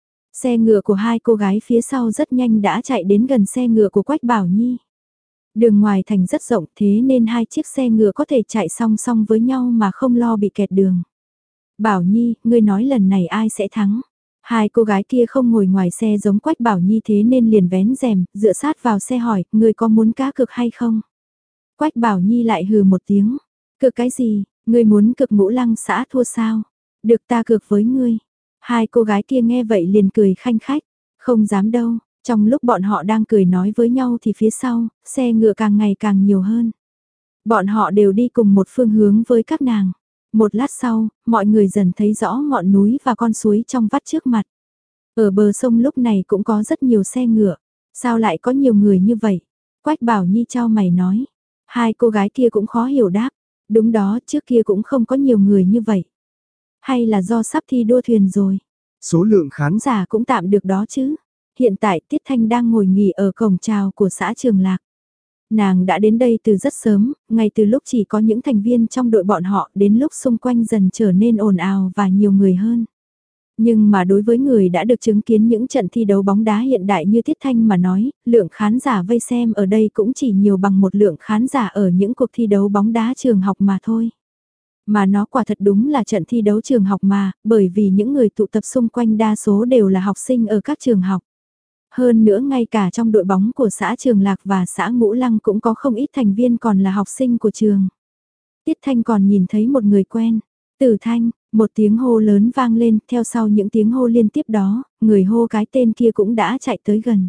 Speaker 1: Xe ngựa của hai cô gái phía sau rất nhanh đã chạy đến gần xe ngựa của Quách Bảo Nhi. Đường ngoài thành rất rộng thế nên hai chiếc xe ngựa có thể chạy song song với nhau mà không lo bị kẹt đường. Bảo Nhi, ngươi nói lần này ai sẽ thắng? Hai cô gái kia không ngồi ngoài xe giống Quách Bảo Nhi thế nên liền vén rèm, dựa sát vào xe hỏi, ngươi có muốn cá cược hay không? Quách Bảo Nhi lại hừ một tiếng, cược cái gì, ngươi muốn cược Ngũ Lăng xã thua sao? Được ta cược với ngươi. Hai cô gái kia nghe vậy liền cười khanh khách, không dám đâu, trong lúc bọn họ đang cười nói với nhau thì phía sau, xe ngựa càng ngày càng nhiều hơn. Bọn họ đều đi cùng một phương hướng với các nàng. Một lát sau, mọi người dần thấy rõ ngọn núi và con suối trong vắt trước mặt. Ở bờ sông lúc này cũng có rất nhiều xe ngựa. Sao lại có nhiều người như vậy? Quách Bảo Nhi chau mày nói. Hai cô gái kia cũng khó hiểu đáp. Đúng đó, trước kia cũng không có nhiều người như vậy. Hay là do sắp thi đua thuyền rồi?
Speaker 2: Số lượng khán
Speaker 1: Giả cũng tạm được đó chứ. Hiện tại Tiết Thanh đang ngồi nghỉ ở cổng chào của xã Trường Lạc. Nàng đã đến đây từ rất sớm, ngay từ lúc chỉ có những thành viên trong đội bọn họ đến lúc xung quanh dần trở nên ồn ào và nhiều người hơn. Nhưng mà đối với người đã được chứng kiến những trận thi đấu bóng đá hiện đại như Tiết Thanh mà nói, lượng khán giả vây xem ở đây cũng chỉ nhiều bằng một lượng khán giả ở những cuộc thi đấu bóng đá trường học mà thôi. Mà nó quả thật đúng là trận thi đấu trường học mà, bởi vì những người tụ tập xung quanh đa số đều là học sinh ở các trường học. Hơn nữa ngay cả trong đội bóng của xã Trường Lạc và xã Ngũ Lăng cũng có không ít thành viên còn là học sinh của trường. Tiết Thanh còn nhìn thấy một người quen, Tử Thanh, một tiếng hô lớn vang lên, theo sau những tiếng hô liên tiếp đó, người hô cái tên kia cũng đã chạy tới gần.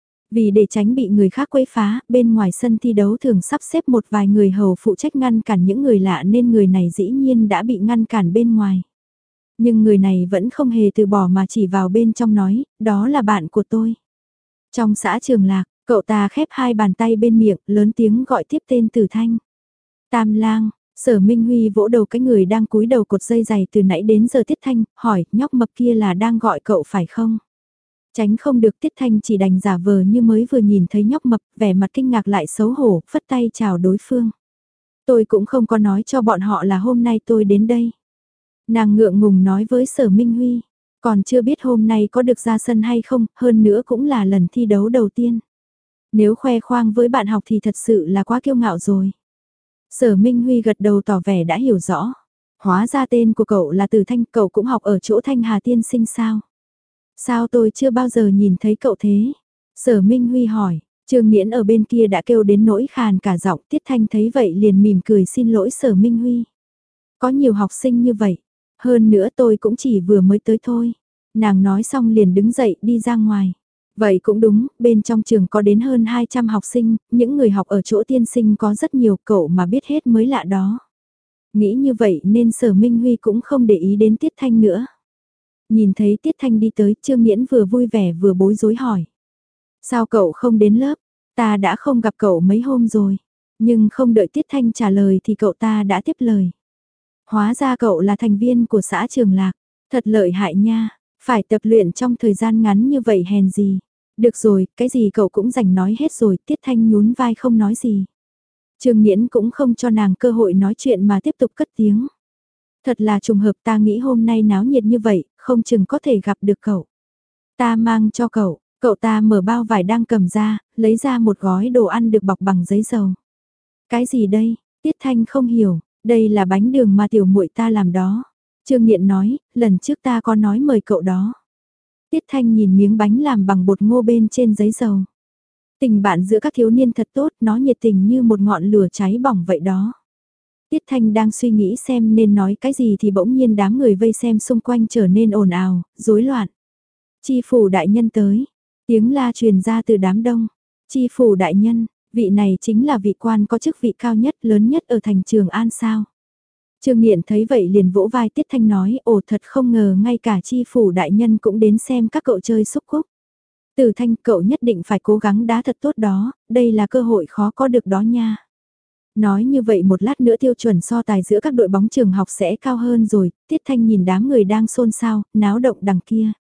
Speaker 1: Vì để tránh bị người khác quấy phá, bên ngoài sân thi đấu thường sắp xếp một vài người hầu phụ trách ngăn cản những người lạ nên người này dĩ nhiên đã bị ngăn cản bên ngoài. Nhưng người này vẫn không hề từ bỏ mà chỉ vào bên trong nói, đó là bạn của tôi. Trong xã Trường Lạc, cậu ta khép hai bàn tay bên miệng, lớn tiếng gọi tiếp tên Tử Thanh. Tam Lang, Sở Minh Huy vỗ đầu cái người đang cúi đầu cột dây giày từ nãy đến giờ Tiết Thanh, hỏi, nhóc mập kia là đang gọi cậu phải không? Tránh không được Tiết Thanh chỉ đành giả vờ như mới vừa nhìn thấy nhóc mập, vẻ mặt kinh ngạc lại xấu hổ, phất tay chào đối phương. Tôi cũng không có nói cho bọn họ là hôm nay tôi đến đây. Nàng ngượng ngùng nói với Sở Minh Huy, còn chưa biết hôm nay có được ra sân hay không, hơn nữa cũng là lần thi đấu đầu tiên. Nếu khoe khoang với bạn học thì thật sự là quá kiêu ngạo rồi. Sở Minh Huy gật đầu tỏ vẻ đã hiểu rõ. Hóa ra tên của cậu là Từ Thanh, cậu cũng học ở chỗ Thanh Hà tiên sinh sao? Sao tôi chưa bao giờ nhìn thấy cậu thế? Sở Minh Huy hỏi, Trương Nghiễn ở bên kia đã kêu đến nỗi khàn cả giọng, Tiết Thanh thấy vậy liền mỉm cười xin lỗi Sở Minh Huy. Có nhiều học sinh như vậy, hơn nữa tôi cũng chỉ vừa mới tới thôi. Nàng nói xong liền đứng dậy đi ra ngoài. Vậy cũng đúng, bên trong trường có đến hơn hai trăm học sinh, những người học ở chỗ tiên sinh có rất nhiều, cậu mà biết hết mới lạ đó. Nghĩ như vậy nên Sở Minh Huy cũng không để ý đến Tiết Thanh nữa. Nhìn thấy Tiết Thanh đi tới, Trương Nghiễn vừa vui vẻ vừa bối rối hỏi. Sao cậu không đến lớp? Ta đã không gặp cậu mấy hôm rồi. Nhưng không đợi Tiết Thanh trả lời thì cậu ta đã tiếp lời. Hóa ra cậu là thành viên của xã Trường Lạc. Thật lợi hại nha, phải tập luyện trong thời gian ngắn như vậy hèn gì. Được rồi, cái gì cậu cũng dành nói hết rồi, Tiết Thanh nhún vai không nói gì. Trương Nghiễn cũng không cho nàng cơ hội nói chuyện mà tiếp tục cất tiếng. Thật là trùng hợp, ta nghĩ hôm nay náo nhiệt như vậy, không chừng có thể gặp được cậu. Ta mang cho cậu, cậu ta mở bao vải đang cầm ra, lấy ra một gói đồ ăn được bọc bằng giấy dầu. Cái gì đây? Tiết Thanh không hiểu, đây là bánh đường mà tiểu muội ta làm đó. Trương Nghiễn nói, lần trước ta có nói mời cậu đó. Tiết Thanh nhìn miếng bánh làm bằng bột ngô bên trên giấy dầu. Tình bạn giữa các thiếu niên thật tốt, nó nhiệt tình như một ngọn lửa cháy bỏng vậy đó. Tiết Thanh đang suy nghĩ xem nên nói cái gì thì bỗng nhiên đám người vây xem xung quanh trở nên ồn ào, rối loạn. Chi phủ đại nhân tới, tiếng la truyền ra từ đám đông. Chi phủ đại nhân, vị này chính là vị quan có chức vị cao nhất lớn nhất ở thành Trường An sao. Trương Nghiễn thấy vậy liền vỗ vai Tiết Thanh nói, ồ thật không ngờ ngay cả chi phủ đại nhân cũng đến xem các cậu chơi xúc cúc. Từ Thanh, cậu nhất định phải cố gắng đá thật tốt đó, đây là cơ hội khó có được đó nha. Nói như vậy một lát nữa tiêu chuẩn so tài giữa các đội bóng trường học sẽ cao hơn rồi, Tiết Thanh nhìn đám người đang xôn xao, náo động đằng kia.